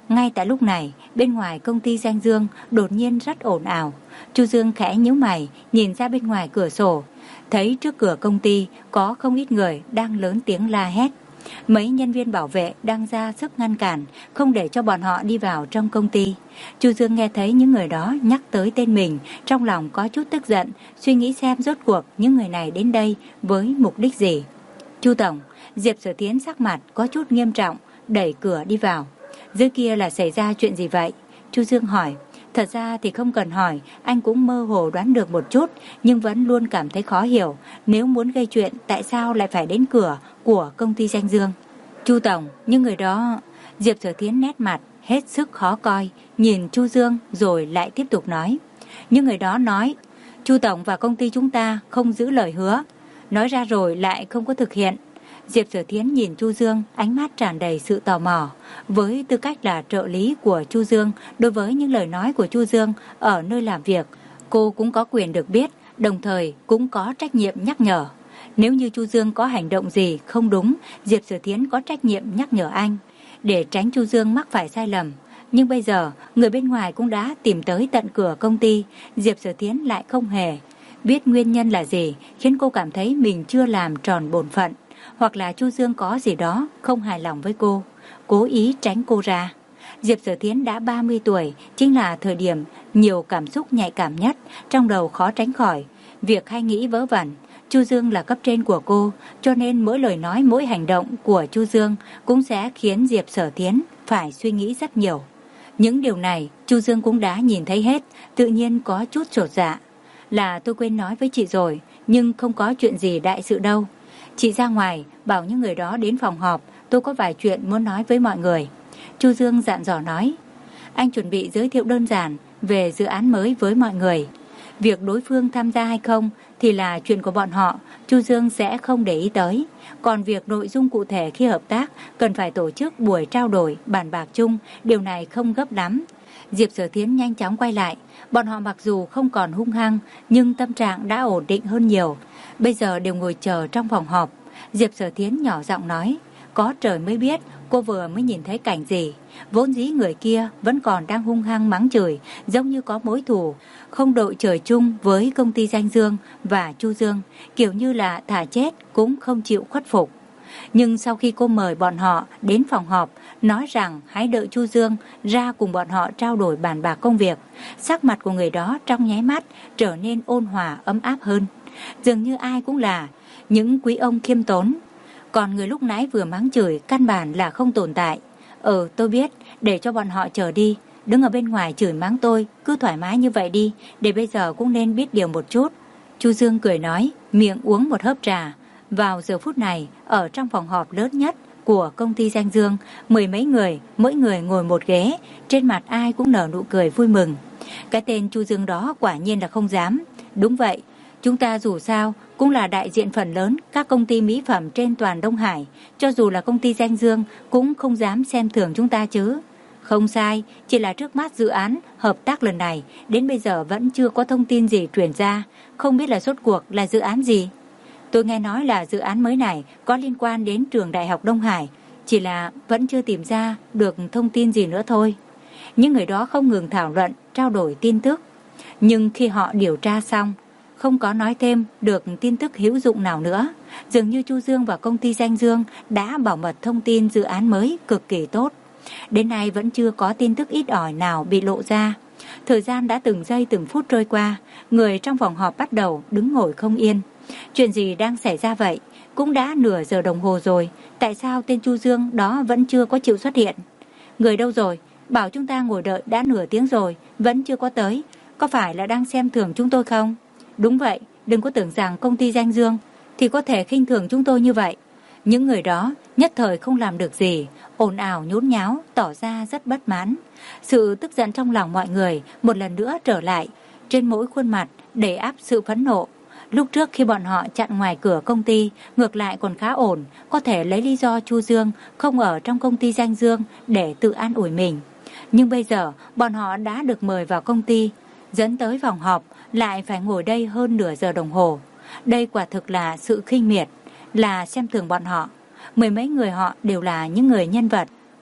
Ngay tại lúc này, bên ngoài công ty Danh Dương đột nhiên rất ồn ào. Chu Dương khẽ nhíu mày, nhìn ra bên ngoài cửa sổ, thấy trước cửa công ty có không ít người đang lớn tiếng la hét. Mấy nhân viên bảo vệ đang ra sức ngăn cản, không để cho bọn họ đi vào trong công ty. Chu Dương nghe thấy những người đó nhắc tới tên mình, trong lòng có chút tức giận, suy nghĩ xem rốt cuộc những người này đến đây với mục đích gì. Chu tổng, Diệp Sở Tiến sắc mặt có chút nghiêm trọng, đẩy cửa đi vào. Dưới kia là xảy ra chuyện gì vậy? Chu Dương hỏi. Thật ra thì không cần hỏi, anh cũng mơ hồ đoán được một chút, nhưng vẫn luôn cảm thấy khó hiểu. Nếu muốn gây chuyện, tại sao lại phải đến cửa của công ty Danh Dương? Chu tổng, những người đó... Diệp Sở Thiến nét mặt hết sức khó coi, nhìn Chu Dương rồi lại tiếp tục nói. Những người đó nói, Chu tổng và công ty chúng ta không giữ lời hứa, nói ra rồi lại không có thực hiện. Diệp Sở Thiến nhìn Chu Dương, ánh mắt tràn đầy sự tò mò. Với tư cách là trợ lý của Chu Dương, đối với những lời nói của Chu Dương ở nơi làm việc, cô cũng có quyền được biết, đồng thời cũng có trách nhiệm nhắc nhở. Nếu như Chu Dương có hành động gì không đúng, Diệp Sở Thiến có trách nhiệm nhắc nhở anh, để tránh Chu Dương mắc phải sai lầm. Nhưng bây giờ, người bên ngoài cũng đã tìm tới tận cửa công ty, Diệp Sở Thiến lại không hề biết nguyên nhân là gì, khiến cô cảm thấy mình chưa làm tròn bổn phận. Hoặc là Chu Dương có gì đó không hài lòng với cô, cố ý tránh cô ra. Diệp Sở Thiến đã ba mươi tuổi, chính là thời điểm nhiều cảm xúc nhạy cảm nhất, trong đầu khó tránh khỏi việc hay nghĩ vớ vẩn. Chu Dương là cấp trên của cô, cho nên mỗi lời nói, mỗi hành động của Chu Dương cũng sẽ khiến Diệp Sở Thiến phải suy nghĩ rất nhiều. Những điều này Chu Dương cũng đã nhìn thấy hết, tự nhiên có chút chột dạ. Là tôi quên nói với chị rồi, nhưng không có chuyện gì đại sự đâu. Chị ra ngoài, bảo những người đó đến phòng họp, tôi có vài chuyện muốn nói với mọi người. Chu Dương dặn dò nói. Anh chuẩn bị giới thiệu đơn giản về dự án mới với mọi người. Việc đối phương tham gia hay không thì là chuyện của bọn họ, Chu Dương sẽ không để ý tới. Còn việc nội dung cụ thể khi hợp tác, cần phải tổ chức buổi trao đổi, bàn bạc chung, điều này không gấp lắm. Diệp Sở Thiến nhanh chóng quay lại. Bọn họ mặc dù không còn hung hăng, nhưng tâm trạng đã ổn định hơn nhiều. Bây giờ đều ngồi chờ trong phòng họp. Diệp Sở Thiến nhỏ giọng nói, có trời mới biết cô vừa mới nhìn thấy cảnh gì. Vốn dĩ người kia vẫn còn đang hung hăng mắng chửi, giống như có mối thù, không đội trời chung với công ty Danh Dương và Chu Dương, kiểu như là thà chết cũng không chịu khuất phục. Nhưng sau khi cô mời bọn họ đến phòng họp, nói rằng hãy đợi Chu Dương ra cùng bọn họ trao đổi bàn bạc công việc, sắc mặt của người đó trong nháy mắt trở nên ôn hòa ấm áp hơn. Dường như ai cũng là những quý ông khiêm tốn. Còn người lúc nãy vừa mắng chửi căn bản là không tồn tại. Ừ, tôi biết, để cho bọn họ chờ đi, đứng ở bên ngoài chửi mắng tôi, cứ thoải mái như vậy đi, để bây giờ cũng nên biết điều một chút. Chu Dương cười nói, miệng uống một hớp trà. Vào giờ phút này, ở trong phòng họp lớn nhất của công ty Danh Dương, mười mấy người, mỗi người ngồi một ghế, trên mặt ai cũng nở nụ cười vui mừng. Cái tên Chu Dương đó quả nhiên là không dám. Đúng vậy, chúng ta dù sao cũng là đại diện phần lớn các công ty mỹ phẩm trên toàn Đông Hải, cho dù là công ty Danh Dương cũng không dám xem thường chúng ta chứ. Không sai, chỉ là trước mắt dự án hợp tác lần này đến bây giờ vẫn chưa có thông tin gì truyền ra, không biết là rốt cuộc là dự án gì. Tôi nghe nói là dự án mới này có liên quan đến trường Đại học Đông Hải, chỉ là vẫn chưa tìm ra được thông tin gì nữa thôi. Những người đó không ngừng thảo luận, trao đổi tin tức, nhưng khi họ điều tra xong, không có nói thêm được tin tức hữu dụng nào nữa. Dường như Chu Dương và công ty Danh Dương đã bảo mật thông tin dự án mới cực kỳ tốt. Đến nay vẫn chưa có tin tức ít ỏi nào bị lộ ra. Thời gian đã từng giây từng phút trôi qua, người trong phòng họp bắt đầu đứng ngồi không yên. Chuyện gì đang xảy ra vậy? Cũng đã nửa giờ đồng hồ rồi, tại sao tên Chu Dương đó vẫn chưa có chịu xuất hiện? Người đâu rồi? Bảo chúng ta ngồi đợi đã nửa tiếng rồi, vẫn chưa có tới. Có phải là đang xem thường chúng tôi không? Đúng vậy, đừng có tưởng rằng công ty Danh Dương thì có thể khinh thường chúng tôi như vậy. Những người đó nhất thời không làm được gì, ồn ào nhốn nháo, tỏ ra rất bất mãn. Sự tức giận trong lòng mọi người một lần nữa trở lại, trên mỗi khuôn mặt đầy áp sự phẫn nộ. Lúc trước khi bọn họ chặn ngoài cửa công ty, ngược lại còn khá ổn, có thể lấy lý do Chu Dương không ở trong công ty Danh Dương để tự an ủi mình. Nhưng bây giờ bọn họ đã được mời vào công ty, dẫn tới phòng họp, lại phải ngồi đây hơn nửa giờ đồng hồ. Đây quả thực là sự khinh miệt, là xem thường bọn họ. Mười mấy người họ đều là những người nhân vật,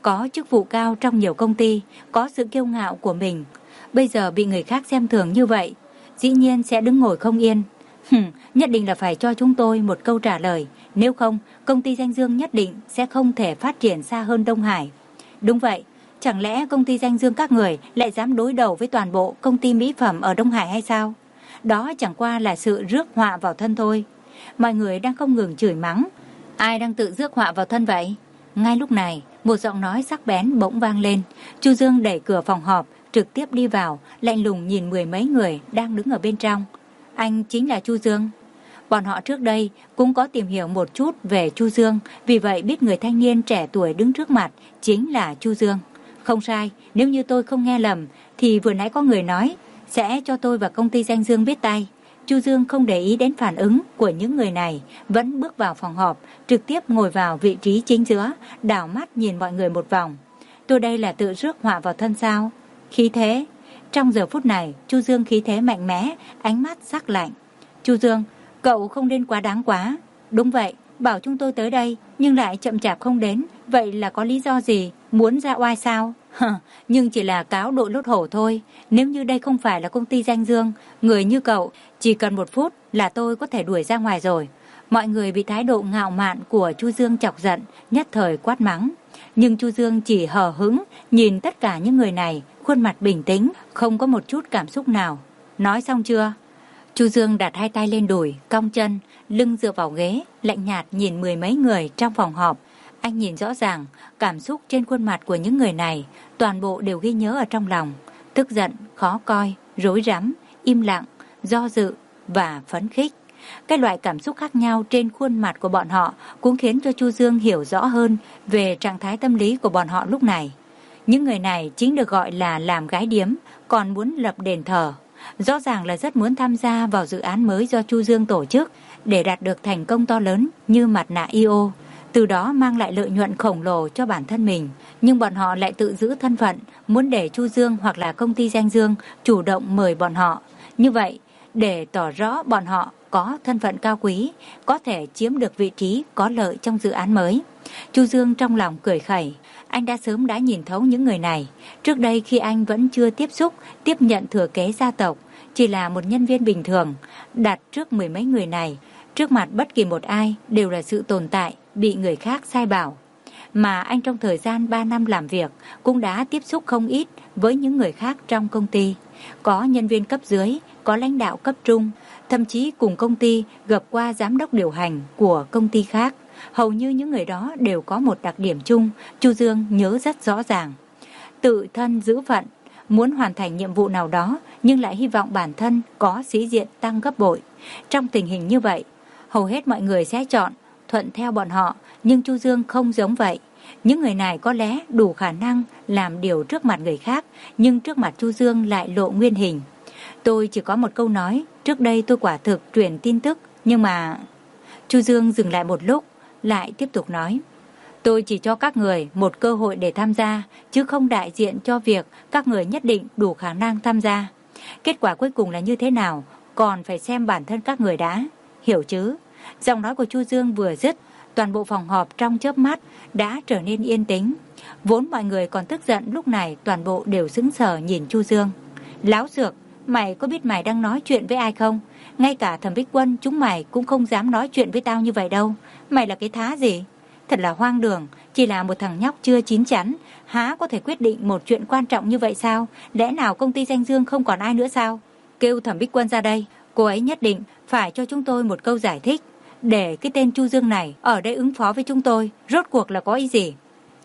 có chức vụ cao trong nhiều công ty, có sự kiêu ngạo của mình. Bây giờ bị người khác xem thường như vậy, dĩ nhiên sẽ đứng ngồi không yên. Hừm, nhất định là phải cho chúng tôi một câu trả lời, nếu không, công ty Danh Dương nhất định sẽ không thể phát triển xa hơn Đông Hải. Đúng vậy, chẳng lẽ công ty Danh Dương các người lại dám đối đầu với toàn bộ công ty mỹ phẩm ở Đông Hải hay sao? Đó chẳng qua là sự rước họa vào thân thôi. Mọi người đang không ngừng chửi mắng. Ai đang tự rước họa vào thân vậy? Ngay lúc này, một giọng nói sắc bén bỗng vang lên. Chu Dương đẩy cửa phòng họp, trực tiếp đi vào, lạnh lùng nhìn mười mấy người đang đứng ở bên trong. Anh chính là Chu Dương. Bọn họ trước đây cũng có tìm hiểu một chút về Chu Dương, vì vậy biết người thanh niên trẻ tuổi đứng trước mặt chính là Chu Dương. Không sai, nếu như tôi không nghe lầm, thì vừa nãy có người nói sẽ cho tôi và công ty Danh Dương biết tay. Chu Dương không để ý đến phản ứng của những người này, vẫn bước vào phòng họp, trực tiếp ngồi vào vị trí chính giữa, đảo mắt nhìn mọi người một vòng. Tôi đây là tự rước họa vào thân sao? Khí thế. Trong giờ phút này, Chu Dương khí thế mạnh mẽ, ánh mắt sắc lạnh. Chu Dương, cậu không nên quá đáng quá. Đúng vậy, bảo chúng tôi tới đây, nhưng lại chậm chạp không đến. Vậy là có lý do gì? Muốn ra oai sao? Nhưng chỉ là cáo đội lốt hổ thôi. Nếu như đây không phải là công ty Danh Dương, người như cậu, chỉ cần một phút là tôi có thể đuổi ra ngoài rồi. Mọi người bị thái độ ngạo mạn của Chu Dương chọc giận, nhất thời quát mắng. Nhưng Chu Dương chỉ hờ hững, nhìn tất cả những người này, khuôn mặt bình tĩnh, không có một chút cảm xúc nào. Nói xong chưa? Chu Dương đặt hai tay lên đùi, cong chân, lưng dựa vào ghế, lạnh nhạt nhìn mười mấy người trong phòng họp. Anh nhìn rõ ràng, cảm xúc trên khuôn mặt của những người này, toàn bộ đều ghi nhớ ở trong lòng. Tức giận, khó coi, rối rắm, im lặng, do dự và phấn khích. Cái loại cảm xúc khác nhau trên khuôn mặt của bọn họ cũng khiến cho Chu Dương hiểu rõ hơn về trạng thái tâm lý của bọn họ lúc này. Những người này chính được gọi là làm gái điếm, còn muốn lập đền thờ. Rõ ràng là rất muốn tham gia vào dự án mới do Chu Dương tổ chức để đạt được thành công to lớn như mặt nạ i ô, từ đó mang lại lợi nhuận khổng lồ cho bản thân mình. Nhưng bọn họ lại tự giữ thân phận, muốn để Chu Dương hoặc là công ty Danh Dương chủ động mời bọn họ. Như vậy, để tỏ rõ bọn họ có thân phận cao quý, có thể chiếm được vị trí có lợi trong dự án mới. Chu Dương trong lòng cười khẩy, anh đã sớm đã nhìn thấu những người này. Trước đây khi anh vẫn chưa tiếp xúc, tiếp nhận thừa kế gia tộc, chỉ là một nhân viên bình thường, đặt trước mười mấy người này, trước mặt bất kỳ một ai đều là sự tồn tại, bị người khác sai bảo. Mà anh trong thời gian ba năm làm việc cũng đã tiếp xúc không ít với những người khác trong công ty. Có nhân viên cấp dưới, có lãnh đạo cấp trung, thậm chí cùng công ty gặp qua giám đốc điều hành của công ty khác. Hầu như những người đó đều có một đặc điểm chung, Chu Dương nhớ rất rõ ràng. Tự thân giữ phận, muốn hoàn thành nhiệm vụ nào đó nhưng lại hy vọng bản thân có sĩ diện tăng gấp bội. Trong tình hình như vậy, hầu hết mọi người sẽ chọn thuận theo bọn họ, nhưng Chu Dương không giống vậy. Những người này có lẽ đủ khả năng làm điều trước mặt người khác, nhưng trước mặt Chu Dương lại lộ nguyên hình. Tôi chỉ có một câu nói, trước đây tôi quả thực truyền tin tức, nhưng mà... Chu Dương dừng lại một lúc, lại tiếp tục nói. Tôi chỉ cho các người một cơ hội để tham gia, chứ không đại diện cho việc các người nhất định đủ khả năng tham gia. Kết quả cuối cùng là như thế nào, còn phải xem bản thân các người đã. Hiểu chứ? Giọng nói của Chu Dương vừa dứt, toàn bộ phòng họp trong chớp mắt đã trở nên yên tĩnh. Vốn mọi người còn tức giận, lúc này toàn bộ đều sững sờ nhìn Chu Dương. Láo xược, mày có biết mày đang nói chuyện với ai không? Ngay cả Thẩm Bích Quân chúng mày cũng không dám nói chuyện với tao như vậy đâu. Mày là cái thá gì? Thật là hoang đường, chỉ là một thằng nhóc chưa chín chắn, há có thể quyết định một chuyện quan trọng như vậy sao? Lẽ nào công ty Danh Dương không còn ai nữa sao? Kêu Thẩm Bích Quân ra đây, cô ấy nhất định phải cho chúng tôi một câu giải thích, để cái tên Chu Dương này ở đây ứng phó với chúng tôi, rốt cuộc là có ý gì?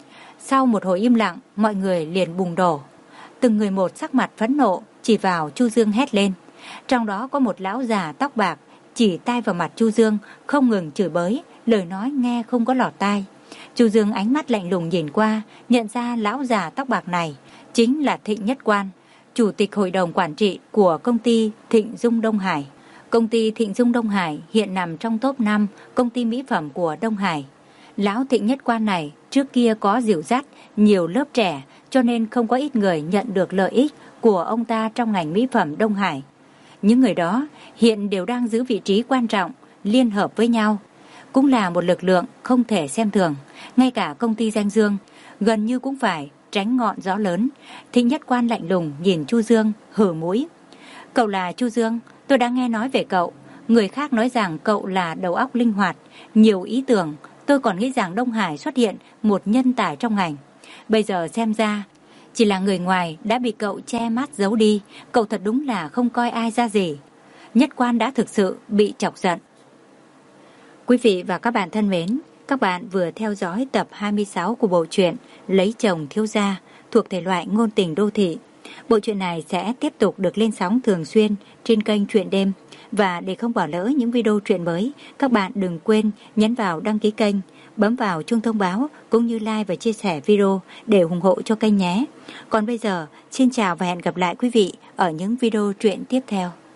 Sau một hồi im lặng, mọi người liền bùng nổ. Từng người một sắc mặt phẫn nộ, chỉ vào Chu Dương hét lên. Trong đó có một lão già tóc bạc, chỉ tay vào mặt Chu Dương, không ngừng chửi bới, lời nói nghe không có lọt tai. Chu Dương ánh mắt lạnh lùng nhìn qua, nhận ra lão già tóc bạc này chính là Thịnh Nhất Quan, chủ tịch hội đồng quản trị của công ty Thịnh Dung Đông Hải. Công ty Thịnh Dung Đông Hải hiện nằm trong top năm công ty mỹ phẩm của Đông Hải. Lão Thịnh Nhất Quan này trước kia có dìu dắt nhiều lớp trẻ, cho nên không có ít người nhận được lợi ích của ông ta trong ngành mỹ phẩm Đông Hải. Những người đó hiện đều đang giữ vị trí quan trọng, liên hợp với nhau, cũng là một lực lượng không thể xem thường. Ngay cả công ty Danh Dương gần như cũng phải tránh ngọn gió lớn. Thịnh Nhất Quan lạnh lùng nhìn Chu Dương, hừ mũi. Cậu là Chu Dương, tôi đã nghe nói về cậu. Người khác nói rằng cậu là đầu óc linh hoạt, nhiều ý tưởng. Tôi còn nghĩ rằng Đông Hải xuất hiện một nhân tài trong ngành. Bây giờ xem ra, chỉ là người ngoài đã bị cậu che mắt giấu đi. Cậu thật đúng là không coi ai ra gì. Nhất Quan đã thực sự bị chọc giận. Quý vị và các bạn thân mến, các bạn vừa theo dõi tập hai mươi sáu của bộ truyện Lấy chồng thiếu gia thuộc thể loại ngôn tình đô thị. Bộ truyện này sẽ tiếp tục được lên sóng thường xuyên trên kênh Truyện Đêm. Và để không bỏ lỡ những video truyện mới, các bạn đừng quên nhấn vào đăng ký kênh, bấm vào chuông thông báo cũng như like và chia sẻ video để ủng hộ cho kênh nhé. Còn bây giờ, xin chào và hẹn gặp lại quý vị ở những video truyện tiếp theo.